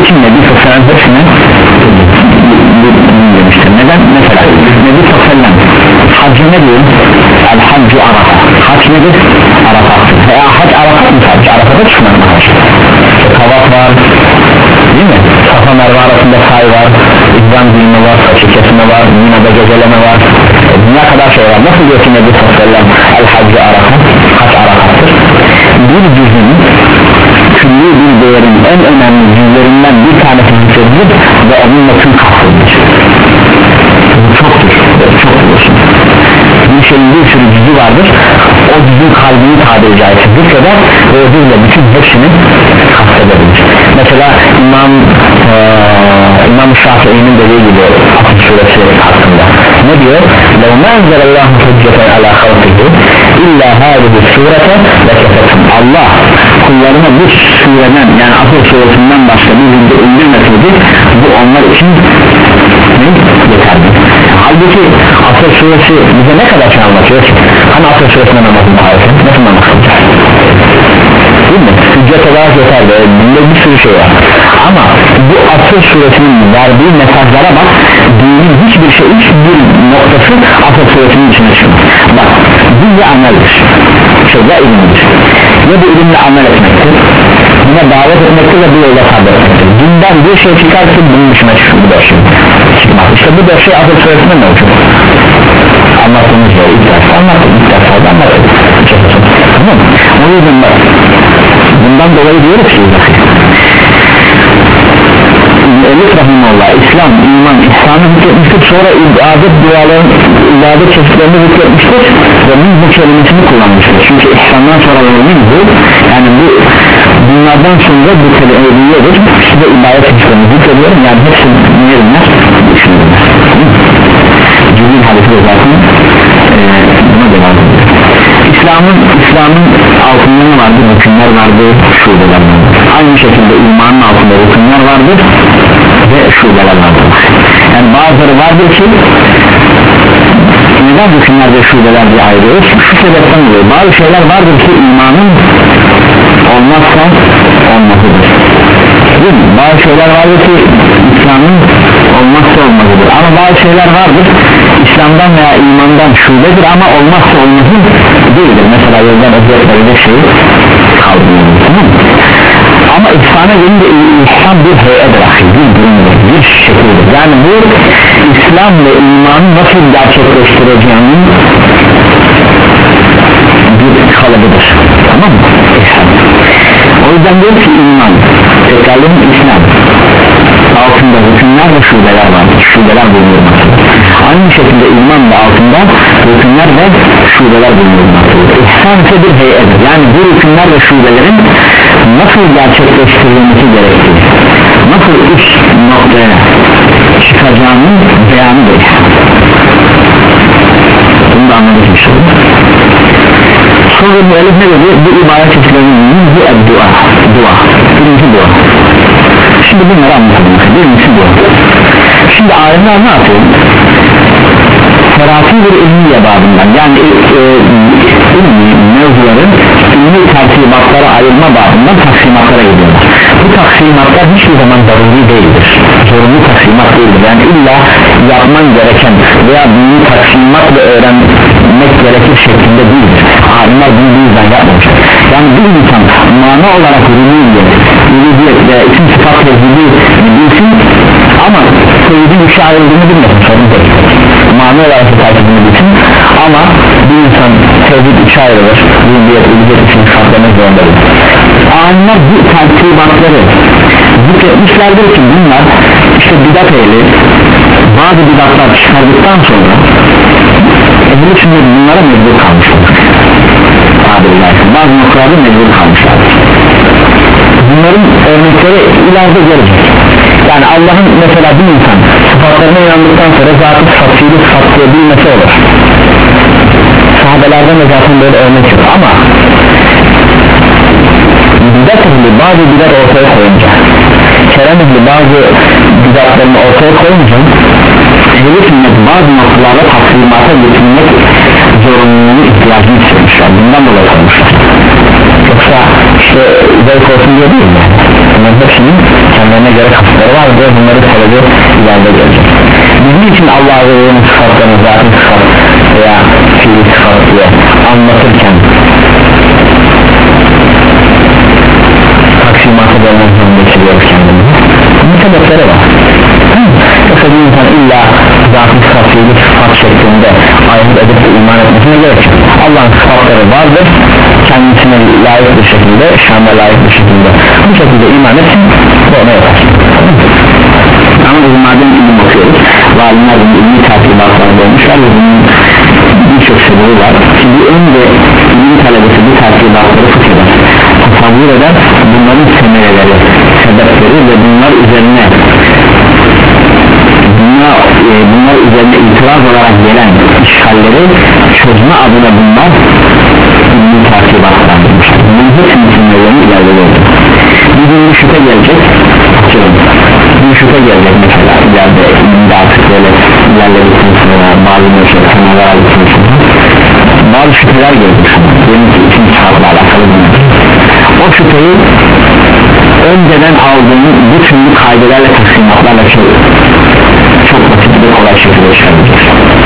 bunların hepsine demiştir. Neden? Mesela Nebi Sallam haccı ne diyor? El haccı Arafa. Hac nedir? Arafa. Veya hac Arafat mı sadece? Arafat'a çıkmak mı hac? Tavaf var değil mi? Safa Merve arasında say var, İzban düğümü var, saçı kesme var, Mina'da geceleme var, ne kadar şey var. Nasıl diyor ki Nebi Sallam el haccı Arafa? Hac Arafat'tır. Bir cüzün külli bir değerin en önemli cüzlerinden bir tanesi hissedilir ve onunla tüm kastedilir. Çoktur, çok olursun. Bir şeyin bir sürü cüzü vardır, o cüzün kalbini tabiri caizse zikreder ve o cüzle bütün hepsini kastedebilir. Mesela İmam ee, İmam Şafii'nin dediği gibi Asr suresi hakkında ne diyor? لَوْ مَنْزَلَ اللّٰهُ حُجَّةً عَلَى خَلْقِهِ إِلَّا هَذِهِ السُّورَةَ لَكَفَتْهُمْ Allah kullarına bu sureden yani Asr suresinden başka bir zilde indirmeseydi bu onlar için ne? Yeterli. Halbuki Asr suresi bize ne kadar şey anlatıyor ki? Hani Asr suresinde namazın tarifi nasıl namaz kılacak? Değil mi? Hüccet olarak yeterli. Bunda bir sürü şey var. Ama bu Asr suresinin verdiği mesajlara bak, dinin hiçbir şey, hiçbir noktası Asr suresinin içine çıkıyor. Bak, bu ya ameldir, şey ya ilimdir. Ya bu ilimle amel etmektir, buna davet etmektir ve bu yolda sabretmektir. Dinden bir şey çıkarsa bunun dışına çıkıyor bu dört şey. Çıkmaz. İşte bu dört şey Asr suresinde ne olacak? Anlattığımız yolu ilk derste anlattım, ilk derste anlattım. Tamam mı? O yüzden bak, bundan dolayı diyoruz ki Elif Rahimullah İslam, iman, İslam'ı zikretmiştir, sonra ibadet duaların, ibadet çeşitlerini zikretmiştir ve bu kelimesini kullanmıştır. Çünkü İslam'dan sonra yorumun bu, yani bu bunlardan sonra bu kelimedir. Size ibadet çeşitlerini zikrediyorum, yani hepsi neyinler? Düşünürler. Cübin hadifi zaten ee, buna devam ediyor. İslam'ın İslam'ın altında ne vardır? Hükümler vardır, şubeler vardır. Aynı şekilde imanın altında hükümler vardır ve şubeler vardır. Yani bazıları vardır ki neden hükümler ve şubeler diye ayırıyoruz? Şu sebepten dolayı bazı şeyler vardır ki imanın olmazsa olmazıdır. Değil mi? Bazı şeyler vardır ki İslam'ın olmazsa olmazıdır. Ama bazı şeyler vardır İslam'dan veya imandan şubedir ama olmazsa olmazı değildir. Mesela yoldan özellikle şey kaldırıyor. Tamam mı? Ama İslam'a gelince İslam bir heyetdir, bir durumdur, bir şekildir. Yani bu İslam ve imanı nasıl gerçekleştireceğinin bir kalıbıdır. Tamam mı? İslam. O yüzden diyor ki iman, tekrarlayın İslam altında hükümler ve şubeler var, şubeler bulunmaktadır. Aynı şekilde iman da altında hükümler ve şubeler bulunmaktadır. İhsan ise bir heyettir. Yani bu hükümler ve şubelerin nasıl gerçekleştirilmesi gerektiği, nasıl üst noktaya çıkacağının beyanıdır. Bunu da anladık inşallah. Sonra müellif ne dedi? Bu ibadet çeşitlerinin bu dua, dua, birinci dua. Şimdi bunları anlatalım. Birincisi dua. Şimdi alimler ne yapıyor? Terafi bir ilmiye babından, yani e, e, ilmi mevzuların ilmi tertibatlara ayrılma babından taksimatlara gidiyorlar. Bu taksimatlar hiçbir zaman zaruri değildir, zorunlu taksimat değildir. Yani illa yapman gereken veya bunu taksimatla öğrenmek gerekir şeklinde değildir. Alimler bunu bu yüzden yapmamışlar. Yani bir insan mana olarak rububiyet, uluhiyet ve isim sıfat tevhidi bilsin ama tevhidin üçe ayrıldığını bilmesin, sorun değil. Mana olarak takibini bilsin ama bir insan tevhid üçe ayrılır, rububiyet, uluhiyet, isim sıfatlarına zorundadır. Alimler bu tertibatları zikretmişlerdir ki bunlar işte bidat ehli bazı bidatlar çıkardıktan sonra ehl-i sünnet bunlara mecbur kalmışlar. Bazı noktalarda mecbur kalmışlar. Bunların örnekleri ileride gelecek. Yani Allah'ın mesela bir insan sıfatlarına inandıktan sonra zatı sıfatıyla sıfatlayabilmesi olur. Sahabelerden de zaten böyle örnek yok ama bidat ehli bazı bidat ortaya koyunca, kerem ehli bazı bidatlarını ortaya koyunca ehl-i sünnet bazı noktalarda taksimata getirmek zorunluluğunu ihtiyacını istemişler. Bundan dolayı koymuşlar. Yoksa işte zevk olsun diye değil yani. Bunların hepsinin kendilerine göre kasıtları var ve takip edip de iman etmesine gerek yok. Allah'ın sıfatları vardır, kendisine layık bir şekilde, şanla layık bir şekilde bu şekilde iman etsin ve ona yapar. Ama biz madem ilim okuyoruz ve alimler bunun ilmi takibatlarında olmuşlar ve bunun birçok sebebi var. Şimdi önce ilim talebesi bu takibatları fıkheder, tasavvur eder, bunların semereleri, sebepleri ve bunlar üzerine bunlar, e, bunlar üzerine itiraz olarak gelen işgalleri çözme adına bunlar ilim takibatlardır. Bunun hepsinin semerelerinin ileride oldu. Bir gün bir şüphe gelecek, bir şüphe gelecek mesela ileride ilimde artık böyle ilerledikten sonra bazı meşhur sanalar aldıktan sonra bazı şüpheler gelecek benim ki için saatla alakalı bunlar. O şüpheyi önceden aldığım bütün kaydelerle taksimatlarla çok, çok basit ve kolay şekilde çıkaracağız.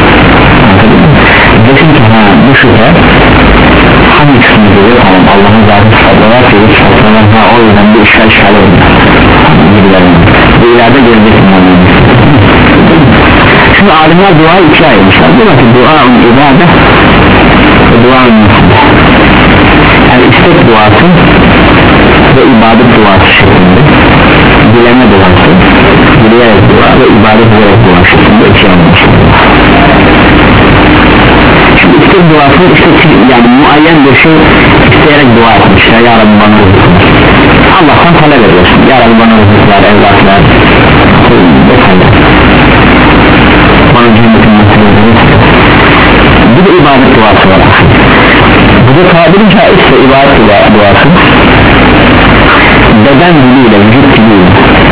Desin ki ha bu şüphe hangi kısmı görüyor, tamam Allah'ın zaten sıfatları var ki sıfatları ha o yüzden bir işgal işgal edin bu ileride gelecek bunlardan. Şimdi alimler duayı ikiye ayırmışlar, diyorlar ki dua-ın ibadet ve dua-ın nefsinde, yani istek duası ve ibadet duası şeklinde, dileme duası, dileyerek dua ve ibadet ederek dua şeklinde ikiye ayırmışlar. Şimdi istek duası işte yani muayyen bir şey isteyerek dua etmişler, ya Rabbi bana rızık Allah'tan talep ediyorsun, ya Rabbi bana rızıklar, evlatlar vesaire bana cennetin meselelerini. Bir de ibadet duası var. Bu da tabiri caizse ibadet duası beden diliyle, vücut diliyle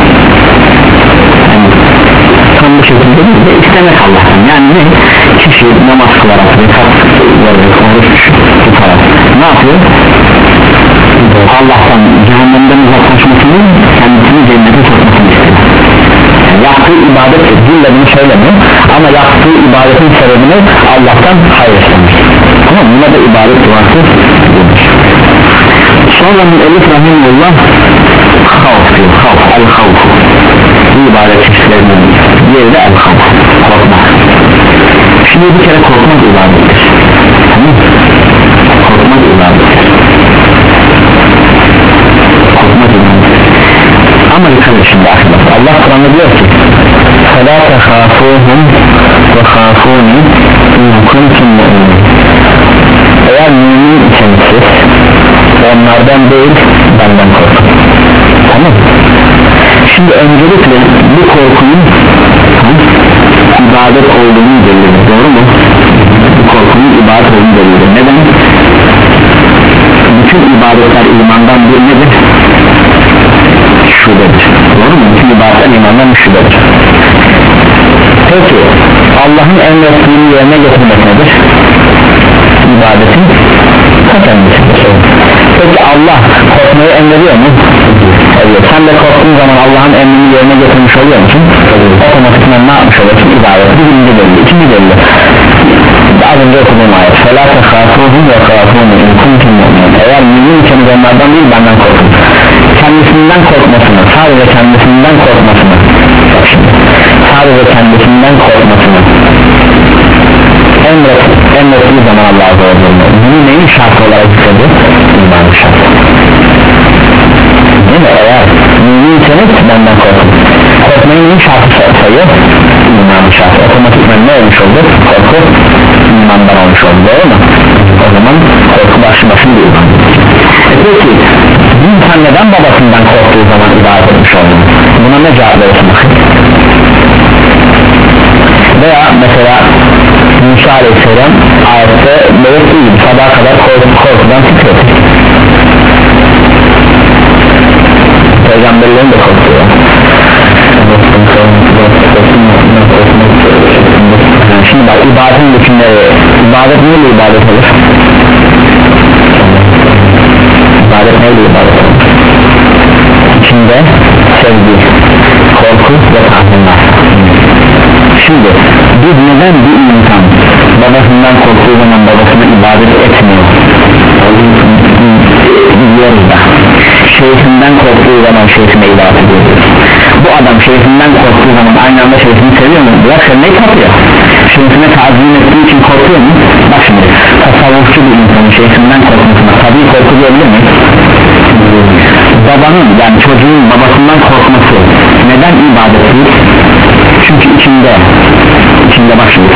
yani tam bu şekilde değil de istemek Allah'tan. Yani ne? Kişi namaz kılarak rekat oruç tutarak ne yapıyor? Allah'tan cehennemden uzaklaşmasını, kendisini cennete sokmasını istiyor. Yani yaptığı ibadet dille bunu söylemiyor ama yaptığı ibadetin sebebini Allah'tan hayır istemiş. Tamam, buna da ibadet duası demiş. Sonra müellif rahimullah havf diyor, havf, el-havf bu ibadet çeşitlerinden diğeri de el-havf, korkmak. Şimdi bir kere korkmak ibadettir. Tamam, korkmak ibadettir. Ama dikkat et şimdi arkadaşlar, Allah Kur'an'da diyor ki فَلَا تَخَافُوهُمْ وَخَافُونِ اِنْ كُنْتُمْ مُؤْمِنِينَ. Eğer mümin iseniz onlardan değil benden korkun. Tamam. Şimdi öncelikle bu korkunun ibadet olduğunu belirtir, doğru mu? Bu korkunun ibadet olduğunu belirtir. Neden? Bütün ibadetler imandan bir nedir? Şubedir. Doğru mu? Bütün ibadetler imandan bir şubedir. Peki Allah'ın emrettiğini yerine getirmek nedir? İbadetin ta kendisidir. Peki Allah korkmayı emrediyor mu? Evet. Sen de korktuğun zaman Allah'ın emrini yerine getirmiş oluyor musun? Evet. Otomatikman ne yapmış oluyorsun? İbadet. Birinci belli, ikinci belli. Az önce okuduğum ayet فَلَا تَخَافُوهُمْ وَخَافُونَ اِنْ كُنْتُمْ مُؤْمِنِينَ. Eğer mümin iseniz onlardan değil benden korkun. Kendisinden korkmasını, sadece kendisinden korkmasını, sadece kendisinden korkmasını emret, emrettiği zaman Allah Azze ve Celle bunu neyin şartı olarak istedi? İmanın şartı. Değil mi? Eğer müminseniz benden korkun. Korkmayı neyin şartı sayıyor? İmanın şartı. Otomatikman ne olmuş oldu? Korku imandan olmuş oldu, doğru mu? O zaman korku başı başın bir iman. E peki bir insan neden babasından korktuğu zaman ibadet etmiş oldu? Buna ne cevap verirsin? Veya mesela Musa Aleyhisselam ayette bebek değil, sabaha kadar korku, korkudan titredi. Peygamberlerin de korkuyor. Yani şimdi bak ibadetin bütünleri, ibadet neyle ibadet olur? İbadet neyle ibadet olur? İçinde sevgi, korku ve tahminler. Şimdi biz neden bir insan babasından korktuğu zaman babasına ibadet etmiyor? Biliyoruz da şeyhinden korktuğu zaman şeyhine ibadet ediyor. Bu adam şeyhinden korktuğu zaman aynı anda şeyhini seviyor mu? Bırak sevmeyi kapıyor. şeyhine tazim ettiği için korkuyor mu? Bak şimdi tasavvufçu bir insanın şeyhinden korkmasına tabii korku diyebilir mi? Babanın yani çocuğun babasından korkması neden ibadet değil? Çünkü içinde içinde bak şimdi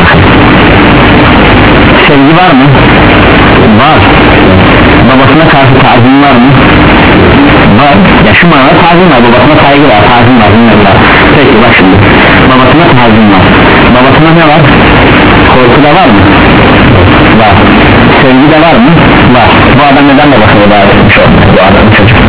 sevgi var mı? Var. Babasına karşı tazim var mı? Var. Ya şu manada tazim var, babasına saygı var, tazim var, var. Peki bak şimdi babasına tazim var, babasına ne var? Korku da var mı? Var. Sevgi de var mı? Var. Bu adam neden babasına ibadet etmiş oldu? Bu adam çocuk.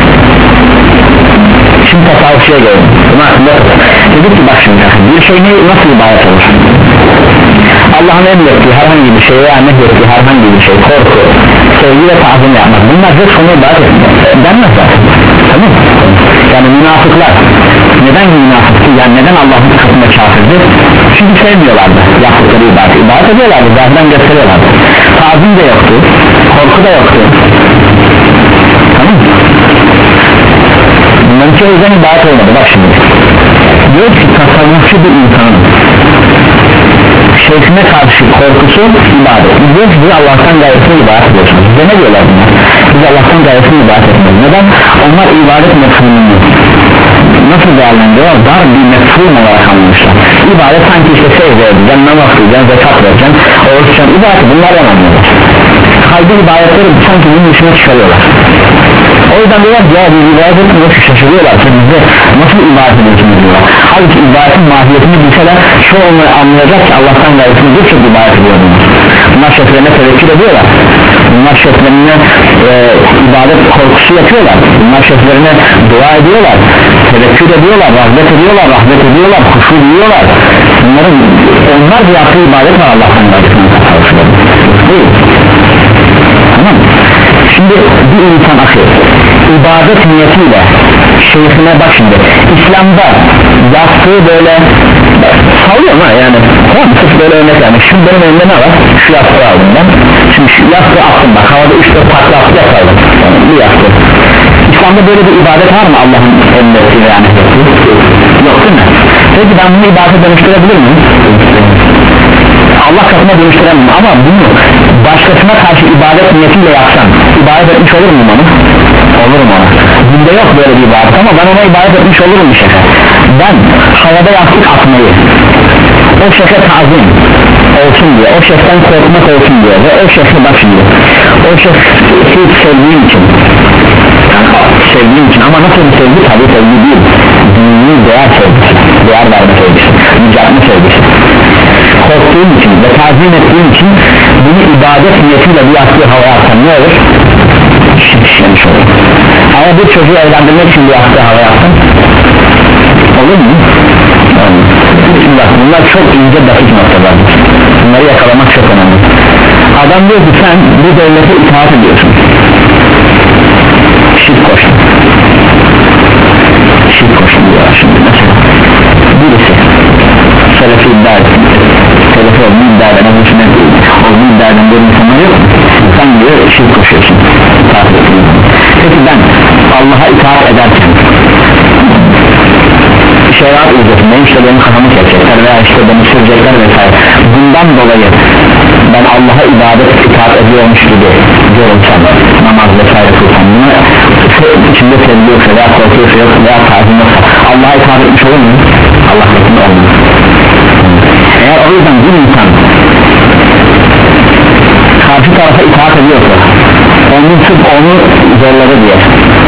Şimdi tasavvufçuya gelin. Buna aklında dedik ki bak şimdi bir şey ne, nasıl ibadet olur? Allah'ın emrettiği herhangi bir şey veya nehyettiği herhangi bir şey, korku, sevgi ve tazim yapmak, bunlar hep sonu ibadet denmez zaten, tamam mı? Yani münafıklar neden münafıktı, yani neden Allah'ın katında kafirdi? Çünkü sevmiyorlardı yaptıkları ibadet, ibadet ediyorlardı, zahiren gösteriyorlardı, tazim de yoktu, korku da yoktu, tamam mı? Bunların ki o yüzden ibadet olmadı. Bak şimdi diyor ki tasavvufçu bir insanın şeyhine karşı korkusu ibadet. Biz diyoruz ki Allah'tan gayesini ibadet ediyorsunuz. Bize ne diyorlar bunlar? Biz Allah'tan gayesini ibadet etmiyoruz. Neden? Onlar ibadet mefhumunu nasıl değerlendiriyorlar? Dar bir mefhum olarak anlamışlar. İbadet sanki işte secde edeceksin, namaz kılacaksın, zekat vereceksin, oruç tutacaksın, ibadet bunlar anlamıyorlar. Kalbi ibadetleri sanki bunun dışına çıkarıyorlar. O yüzden diyorlar ya bir ibadet etmiyorlar, şaşırıyorlar. Bizde nasıl ibadet ediyorsunuz diyorlar. Halbuki ibadetin mahiyetini bilseler çoğunu anlayacak ki Allah'tan gayesini birçok ibadet ediyor bunlar. Bunlar şeflerine tevekkül ediyorlar. Bunlar şeflerine e, ibadet korkusu yapıyorlar. Bunlar şeflerine dua ediyorlar, tevekkül ediyorlar, rahmet ediyorlar, rahmet ediyorlar, kuşu diyorlar. Bunların onlar bir yaptığı ibadet var Allah'tan gayesini kavuşuyor. Değil. Tamam mı? Şimdi bir insan akıl ibadet niyetiyle şeyhine bak şimdi İslam'da yaptığı böyle sallıyorum ha yani tamam sırf böyle örnek yani şimdi benim elimde ne var? Şu yastığı aldım ben şimdi şu yastığı attım bak havada üç dört farklı yastığı yakaldım yani bu yastığı İslam'da böyle bir ibadet var mı Allah'ın emrettiği yani yok değil mi? Peki ben bunu ibadete dönüştürebilir miyim? Allah katına dönüştüremem ama bunu başkasına karşı ibadet niyetiyle yapsam ibadet etmiş olur muyum onu? Olurum ona. Bunda yok böyle bir ibadet ama ben ona ibadet etmiş olurum bir şefe. Ben havada yastık atmayı o şefe tazim olsun diye, o şeften korkmak olsun diye ve o şefe bak şimdi o şefi sevdiğim için sevdiğim için ama nasıl bir sevgi? Tabi sevgi değil, dini değer sevgisi, değer verme sevgisi, mücadele sevgisi. Korktuğum için ve tazim ettiğim için bunu ibadet niyetiyle bir yastığı havaya atsam ne olur? Şirk işlemiş olur. Ama bir çocuğu evlendirmek için bir yastığı havaya atsam olur mu? Olmaz. Şimdi bak bunlar çok ince basit noktalar. Bunları yakalamak çok önemli. Adam diyor ki sen bu devlete itaat ediyorsun. Şirk koşun. Şirk koşun diyorlar şimdi mesela. Birisi Selefi iddia etsin. Selefi olduğunu iddia eden onun için olduğunu iddia eden bir insanlar yok. Sen diyor şirk koşuyorsun. İtaat etsin. Peki ben Allah'a itaat ederken şeriat ücretinde işte benim kafamı çekecekler veya işte beni sürecekler vesaire bundan dolayı ben Allah'a ibadet itaat ediyormuş gibi görünsem namaz vesaire kılsam buna içinde sevgi yoksa veya korku yoksa veya tazim yoksa Allah'a itaat etmiş olur mu? Allah katında olmaz. Eğer o yüzden bir insan karşı tarafa itaat ediyorsa onun sırf onu zorladı diye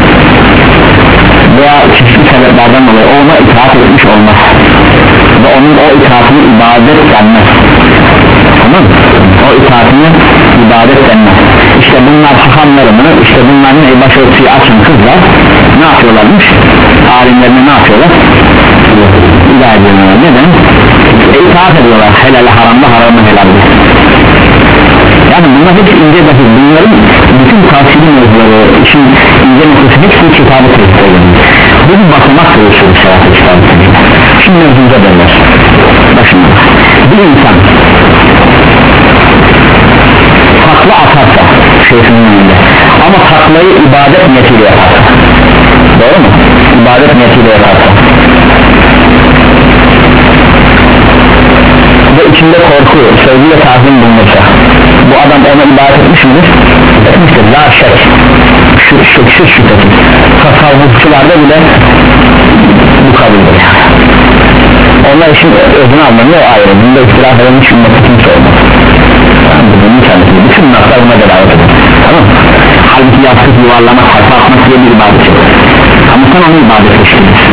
veya çeşitli sebeplerden dolayı ona itaat etmiş olmaz ve onun o itaatini ibadet denmez, tamam mı? O itaatini ibadet denmez. İşte bunlar hahamlarını, işte bunların el başörtüsü açan kızlar ne yapıyorlarmış? Alimlerine ne yapıyorlar? İlah ediyorlar. Neden? E, itaat ediyorlar. Helal haramda, haramda helalde. Yani bunlar hep ince basit. Bunların bütün tavsiyeli mevzuları, işin ince noktası hepsi kitabı tezgahı. Bu bir basamak çalışıyor şerafı kitabı tezgahı. Şimdi mevzuca derler. Bakın bir insan takla atarsa şeyhinin önünde ama taklayı ibadet niyetiyle yaparsa, doğru mu? İbadet niyetiyle yaparsa ve içinde hiç şüphesiz tasavvufçularda bile bu kabuldur yani. Onlar için özünü almanı o ayrı, bunda istiraf eden hiç ümmeti kimse olmaz. Tamam, bunun kendisi bütün naslar buna delalet eder, tamam. Halbuki yaptık yuvarlamak, harfa atmak diye bir ibadet yok, ama sen onu ibadetleştirirsin.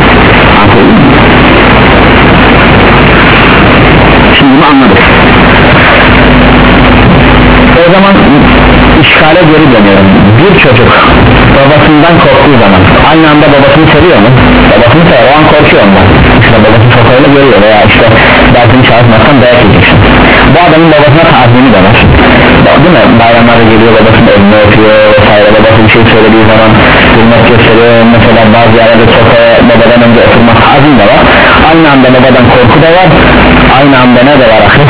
Şimdi bunu anladık. O zaman işgale geri dönüyorum. Bir çocuk babasından korktuğu zaman aynı anda babasını seviyor mu? Babasını seviyor, o an korkuyor mu? İşte babası sokağıyla görüyor veya işte dersini çalışmaktan dayak yiyeceksin. Bu adamın babasına tazimi de var, değil mi? Bayramlarda geliyor, babasının önüne öpüyor vesaire, babası bir şey söylediği zaman hürmet gösteriyor. Mesela bazı yerlerde sokağa babadan önce oturmak tazim de var. Aynı anda babadan korku da var, aynı anda ne de var akıl?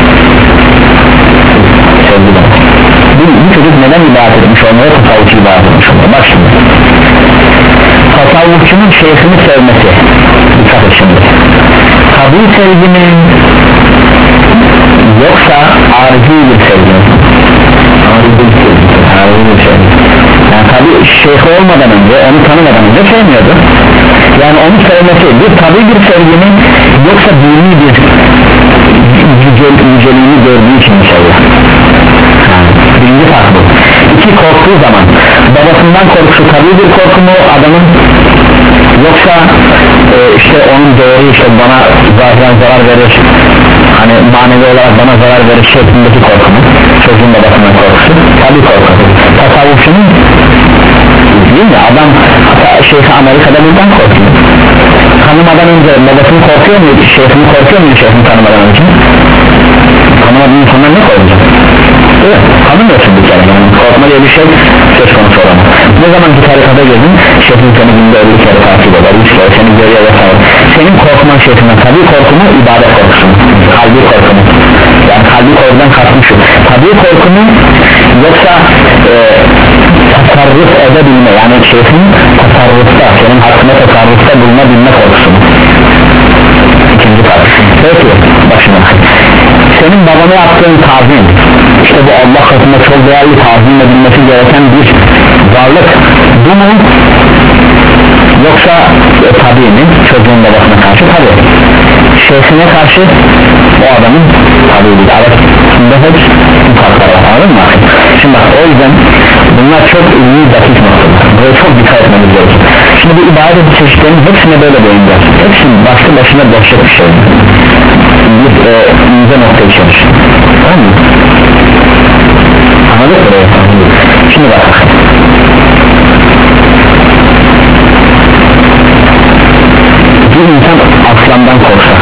Sevgi de var. Bu, bu çocuk neden ibadet etmiş olmalı? Tasavvufçu ibadet etmiş olmalı. Bak şimdi, tasavvufçunun şeyhini sevmesi, dikkat et şimdi, tabi sevgi mi yoksa arifi bir sevgi mi? Arifi bir sevgi, arifi bir sevgi. Yani tabi şeyh olmadan önce, onu tanımadan önce sevmiyordu. Yani onu sevmesi bir tabi bir sevgi mi yoksa dini bir yüceliğini gördüğü için mi seviyor? Birinci fark bu. İki, korktuğu zaman babasından korkusu tabi bir korku mu adamın, yoksa e, işte onun doğru işte bana zaten zarar verir, hani manevi olarak bana zarar verir şeklindeki korku mu? Çocuğun babasından korkusu tabi korku. Tasavvufçunun değil mi? Adam Şeyh Amerika'da buradan korkuyor. Tanımadan önce babasını korkuyor muydu? Şeyhini korkuyor muydu şeyhini tanımadan önce? Tanımadığın insanlar ne korkacak? Evet, tanımıyorsun bir kere yani korkma diye bir şey söz konusu olamaz. Ne zaman ki tarikata geldin şeyhin seni günde elli kere takip eder, üç kere seni görüyor vesaire. Senin korkman şeyhinden tabi korkumu ibadet korkusun, kalbi korkumu, yani kalbi korkudan kastım şu, tabi korkumu yoksa e, tasarruf edebilme, yani şeyhin tasarrufta, senin hakkında tasarrufta bulunabilme korkusun. İkinci fark. Peki bak şimdi, senin babana yaptığın tazim, işte bu Allah katında çok değerli, tazim edilmesi gereken bir varlık, bu mu yoksa e, tabi mi? Çocuğun babasına karşı tabi, şeyhine karşı o adamın tabi değil. Arasında hep farklar var, anladın mı? Şimdi bak, o yüzden bunlar çok ilmi dakik noktalar, böyle çok dikkat etmemiz gerekiyor. Şimdi bu ibadet çeşitlerinin hepsine böyle değineceğiz, hepsinin başlı başına boşluk bir şey, bir e, ince noktayı çalışır, tamam mı? Anladık mı? Şimdi bak, bir insan aslandan korksa,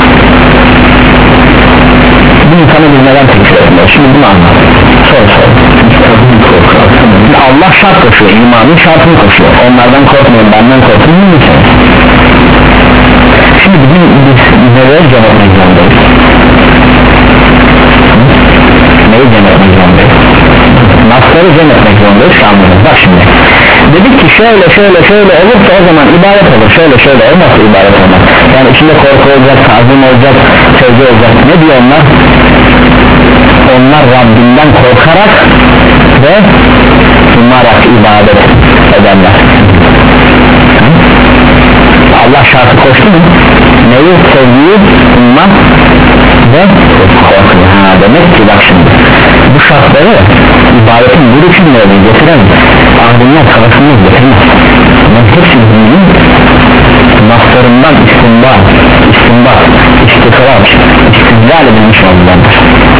bu insanı biz neden tekfir etmiyoruz? Şimdi bunu anlat, sor sor. Allah şart koşuyor, imanın şartını koşuyor, onlardan korkmayın, benden korkun mu? Şimdi bizim biz nereye cem etmek zorundayız? Neyi cem etmek zorundayız? Nasları cem etmek zorundayız, anlayın. Bak şimdi, dedik ki şöyle şöyle şöyle olursa o zaman ibadet olur, şöyle şöyle olmazsa ibadet olmaz. Yani içinde korku olacak, tazim olacak, sevgi olacak. Ne diyor onlar? Onlar Rabbinden korkarak ve umarak ibadet ederler. Allah şartı koştu mu? Neyi? Sevgiyi, ummak ve korku. Ha, demek ki bak şimdi, bu şartları ibadetin bu rükünlerini getiren ahdinler kafasını getirmez. Bunun hepsi dinin naslarından istinbat, istinbat, istikrar, istidlal edilmiş olanlardır.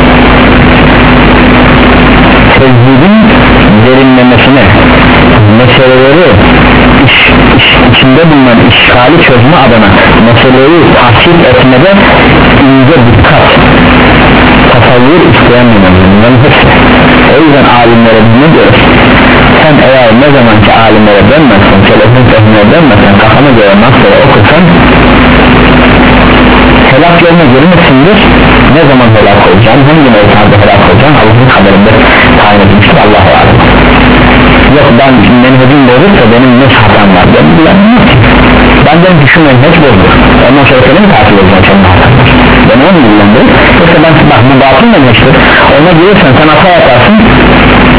Tezgidin derinlemesine meseleleri iş, iş, içinde bulunan işgali çözme adına meseleyi tahsil etmede ince dikkat, tasavvur isteyen bunların hepsi. O yüzden alimlere ne diyor? Sen eğer ne zaman ki alimlere dönmezsen, selefin sehine dönmezsen, kafana göre nasıl okursan helak yoluna girmişsindir. Ne zaman helak olacağım, hangi mevzada helak olacağım, Allah'ın kaderinde tayin etmiştir, Allah'a alem. Yok ben menhecim bozuksa benim ne hatam var, ben bilmiyorum ki. Benden düşünmeyin, hiç bozdur. Ondan sonra seni mi takip edeceğim senin hatan var? Ben onu mu bilmiyorum? Yoksa ben bak bu batıl menheçtir, ona gelirsen sen hata yaparsın,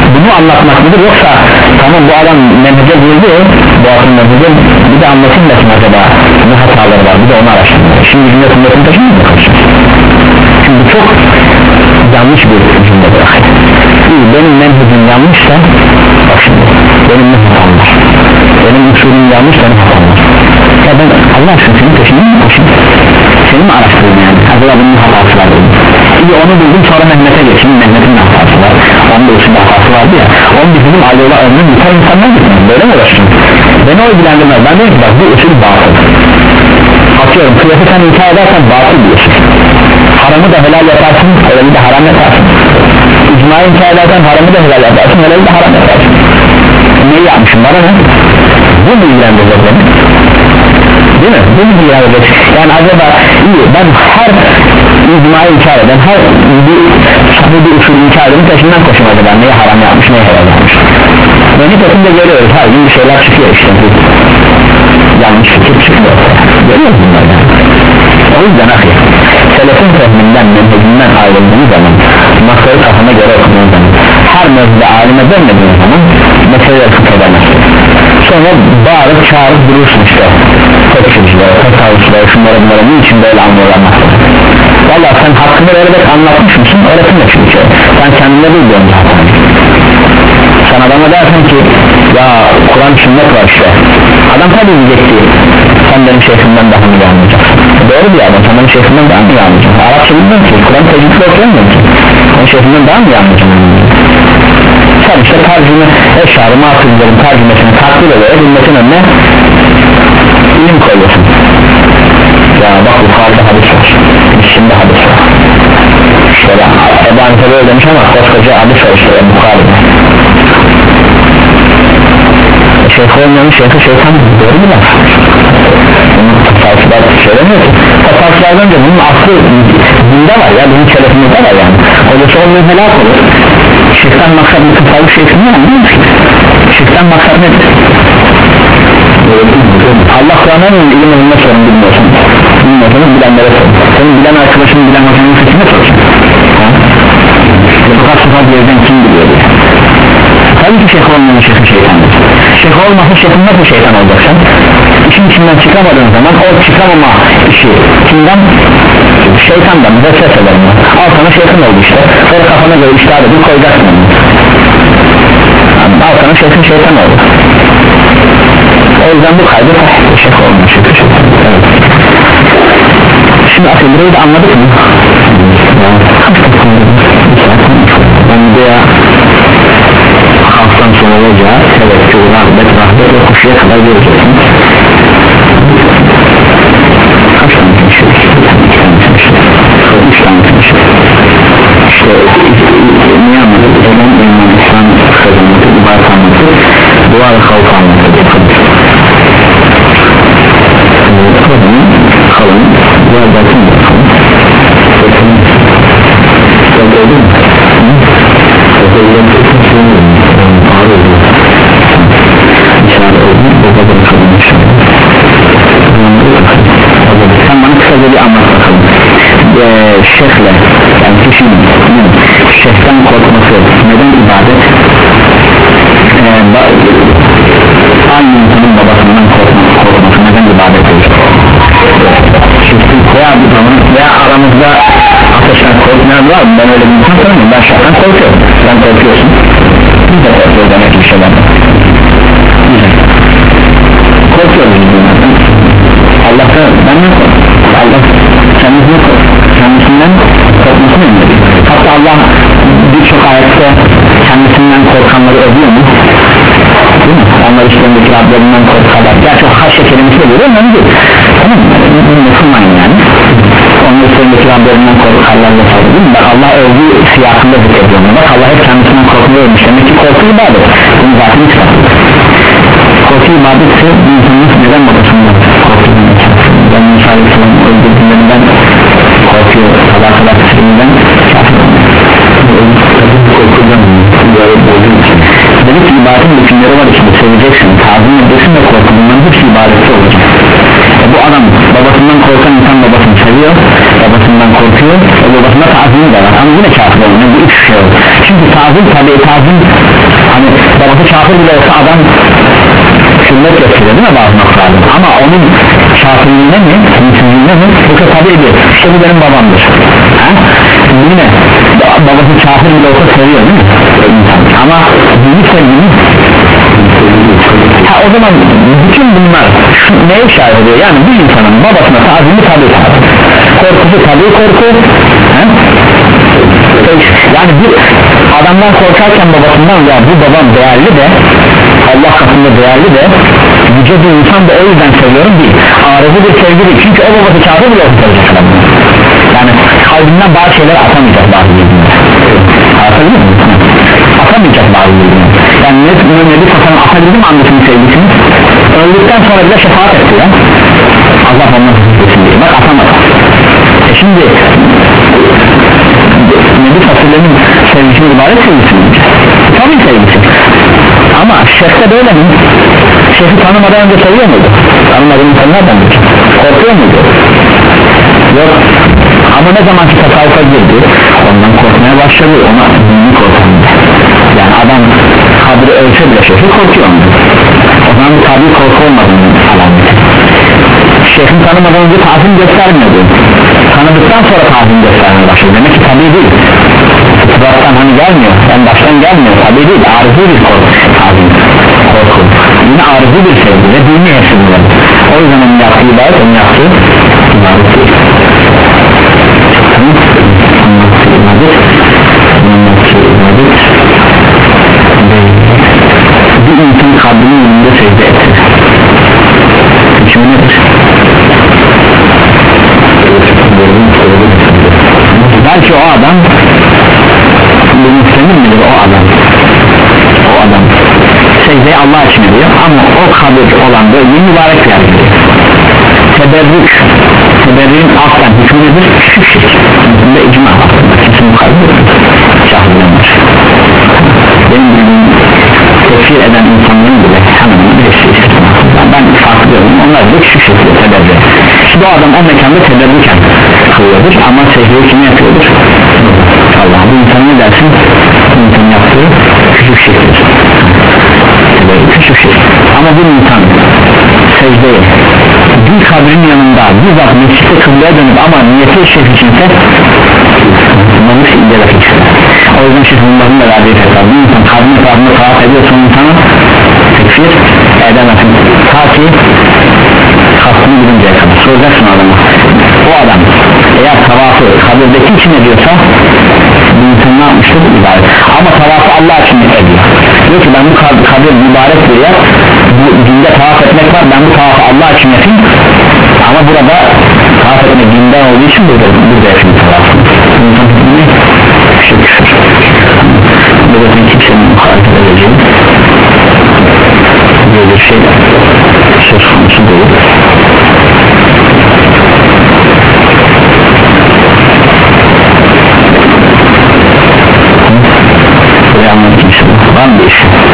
bunu anlatmak mıdır yoksa tamam bu adam menhece girdi bu adam menhece bir de anlatayım da acaba ne hataları var bir de onu araştırıyor şimdi cümle sünnetin taşını mı konuşacağız şimdi çok yanlış bir cümle bırakıyor benim menhecim yanlışsa bak şimdi benim ne hatam var benim usulüm yanlışsa ne hatam var ya ben Allah aşkına senin taşını mı koşayım seni mi araştırdım yani acaba bunun hatası var dedim şimdi onu buldum sonra Mehmet'e geçeyim Mehmet'in hatası var onun da usulü hatası vardı ya onun bir film ayrıla ömrüm biter insanlar gitmem böyle mi uğraştım beni o ilgilendirmez ben dedim ki bak bu usul batıl atıyorum kıyafet sen inkar edersen batıl diyorsun haramı da helal yaparsın helali de haram yaparsın icmayı inkar edersen haramı da helal yaparsın helali de haram yaparsın neyi yapmışım bana ne bu mu ilgilendirecek beni değil mi bu mu ilgilendirecek yani acaba iyi ben her icmayı inkar eden her bir sahih bir usul inkar edenin peşinden koşum acaba neyi haram yapmış neyi helal yapmış beni peşinde görüyoruz her gün bir şeyler çıkıyor işte yanlış fikir çıkıyor görüyoruz bunlar yani o yüzden akı selefin fehminden menhecinden ayrıldığın zaman masayı kafana göre okuduğun zaman her mevzide alime dönmediğin zaman meseleleri fıkredemez sonra bağırıp çağırıp durursun işte tekçilere, tekavuşlara, şunlara bunlara niçin böyle anlıyorlar valla sen hakkını vererek anlatmış mısın öğretimle çünkü sen kendine bildiğin zaten sen adama dersin ki ya Kur'an sünnet var işte adam tabi diyecek ki sen benim şeyhimden daha mı anlayacaksın doğru bir adam sen benim şeyhimden daha mı anlayacaksın Arapça bilmiyorum ki Kur'an tecrübeli okuyamıyorum ki benim şeyhimden daha mı anlayacaksın sen işte tercüme eşarı matırların tercümesini takdir ederek ümmetin önüne ilim koyuyorsun ya bak yukarıda hadis var şimdi hadis var işte Ebu Hanife böyle demiş ama koskoca hadis var işte Bukhari'de şeyh olmayan şeyhe şeytan doğru mu lan bunun tasarruflar söylemiyor ki tasarruflardan önce bunun aslı dinde var ya bunun şerefimizde var yani hocası olmayan helak olur şeyhtan maksat bu tasarruf şeyhini anlıyor musun şeyhtan maksat nedir Allah Kur'an'ın ilim olma sorun bilmiyorsun bilmiyorsanız bilenlere sorun senin bilen arkadaşın bilen hocanın fikrini sorsun bu kadar sıfat yerden kim biliyor diye tabii ki şeyh olmayan şeyhin şeytandır şeyh olmasa şeyhin nasıl şeytan olacaksın işin içinden çıkamadığın zaman o çıkamama işi kimden şeytandan vesveselerinden al sana şeyhin oldu işte sonra kafana göre iştihad edip koyacaksın yani, al sana şeyhin şeytan oldu o yüzden bu kaydı şeyh olmayan şeyhin şeytan evet. Şimdi akılları da anladık mı? ben de ya halktan sonra olacağı tevekkül, rahmet, rahmet ve kuşuya kadar göreceksin kaç tane konuşuyor? üç tane konuşuyor işte niye anladık? Elan, iman, İslam kazanması, ibadet anlatı dua ve havf anlatı kadının, kalın dua edersin de kalın gördün mü? ağır oldu dışarıda oldu babadan kalın sen bana kısaca bir anlat bakalım ee, şeyhle yani kişinin şeyhten korkması neden ibadet ee, ba aynı insanın babasından korkması, korkması neden ibadet olur veya, veya aramızda ateşten korkmayan var mı ben öyle bir insan tanımıyorum ben şeyhten korkuyorum sen korkuyorsun biz de korkuyoruz demek bir şeylerden korkuyoruz Allah'ta ben ne korkuyorum Allah kendisine kendisinden korkmasını emrediyor hatta Allah birçok ayette kendisinden korkanları övüyor mu? Değil mi? Onlar işlerindeki Rablerinden korkarlar gerçi o haşye kelimesi de görüyor önemli değil tamam mı? Müslüman yani onun işlerindeki Rablerinden korkarlar vesaire değil mi? Bak Allah övgü siyasında zikrediyor bak Allah hep kendisinden korkmayı övmüş demek ki korku ibadet bunu zaten hiç var korku ibadetse bir insanın neden babasından korkuyor ben Musa Aleyhisselam öldürdüğünden korkuyor sabah kadar kısırından korkudan ibadet olduğu için dedik ki ibadetin bütünleri var içinde seveceksin tazim ediyorsun ve korku bunların hepsi ibadeti olacak e bu adam babasından korkan insan babasını seviyor babasından korkuyor ve babasına tazimi de var ama yine kafir olmuyor bu üç şey olur çünkü tazim tabi tazim babası kafir bile olsa adam sünnet gösteriyor değil mi bazı noktalarda, ama onun kafirliğine mi mümkünlüğüne mi bu tabi ediyor, işte bu benim babamdır ha? Yine babası kafir bile olsa seviyor değil mi ama dini sevgini ha, o zaman bütün bunlar neye işaret ediyor, yani bir insanın babasına tazimi tabi korkusu tabi korku ha? Yani bir adamdan korkarken babasından, ya bu babam değerli de Allah katında değerli de yüce bir insan da o yüzden seviyorum değil, arızı bir sevgi değil, çünkü o babası kafir bile olsa sevecek adam, yani kalbinden bazı şeyler atamayacak bazı bilgiler atabilir mi? Atamayacak bazı bilgiler, yani ne, ne, ne bir satanı atabildi mi annesinin sevgisini, öldükten sonra bile şefaat etti ya Allah ondan sevgisini diye, bak atamadı. E şimdi Nebi fasulyenin sevgisini ibadet sevgisi mi? Tabii sevgisi, ama şeyhte böyle mi? Şeyhi tanımadan önce seviyor muydu? Tanımadığını insan nereden bilir? Korkuyor muydu? Yok, ama ne zaman ki tasavvufa girdi ondan korkmaya başladı, ona dinli korkuyor. Yani adam kabri ölse bile şeyhi korkuyor mu? O zaman bu tabi korku olmadığını alameti. Şeyhin tanımadan önce tazim göstermiyordu, tanıdıktan sonra tazim göstermeye başladı, demek ki tabi değil, fıtrattan hani gelmiyor, en baştan gelmiyor, tabi değil, arızi bir korku, tazim, korku, yine arızi bir sevgi ve dini hepsinden, o yüzden onun yaptığı ibadet, onun yaptığı ibadet değil, onun yaptığı ibadet, onun yaptığı ibadet değil, bir insan kalbinin önünde secde etsin, hükmü nedir? Belki o adam bu müslüman midir o adam, o adam secdeyi Allah için ediyor ama o kabir olan böyle mübarek bir yer gidiyor. Teberrük, teberrüğün aslen hükmü nedir? Küçük şirk, bunda icma kimse mukayyet cahillenir. Benim bildiğim tekfir eden insanların bile hemen bir şey istisna, ben farklı diyorum, onlar bile küçük şirk teberrük. Şimdi o adam o mekanda teberrüken kılıyordur ama secdeyi kim yapıyordur? Allah, bu insan ne dersin? Bu insan yaptığı küçük şirktir, küçük şirk, ama bu insan secdeyi bir kabrin yanında bizzat mescitte kıbleye dönüp ama niyeti şirk içinse bunları inceler işte. O yüzden şirk bunların da verdiği fetva, bir insan kabrin etrafında tavaf ediyorsa insanı tekfir edemezsin ta ki kastını bilinceye kadar soracaksın adama, o adam eğer tavafı kabirdeki için ediyorsa bu insan ne yapmıştır? İbadet. Ama tavafı Allah için ediyor, diyor ki ben bu kabir mübarek bir yer, bu dinde tavaf etmek var, ben bu tavafı Allah için yapayım ama burada tavaf etmek dinden olduğu için burada, burada yapayım tavafı. Bu insan ne? Küçük küçük burada kimsenin muhalefet edeceği böyle bir şey söz konusu değil. Buraya anlatayım şimdi, var mı bir şey?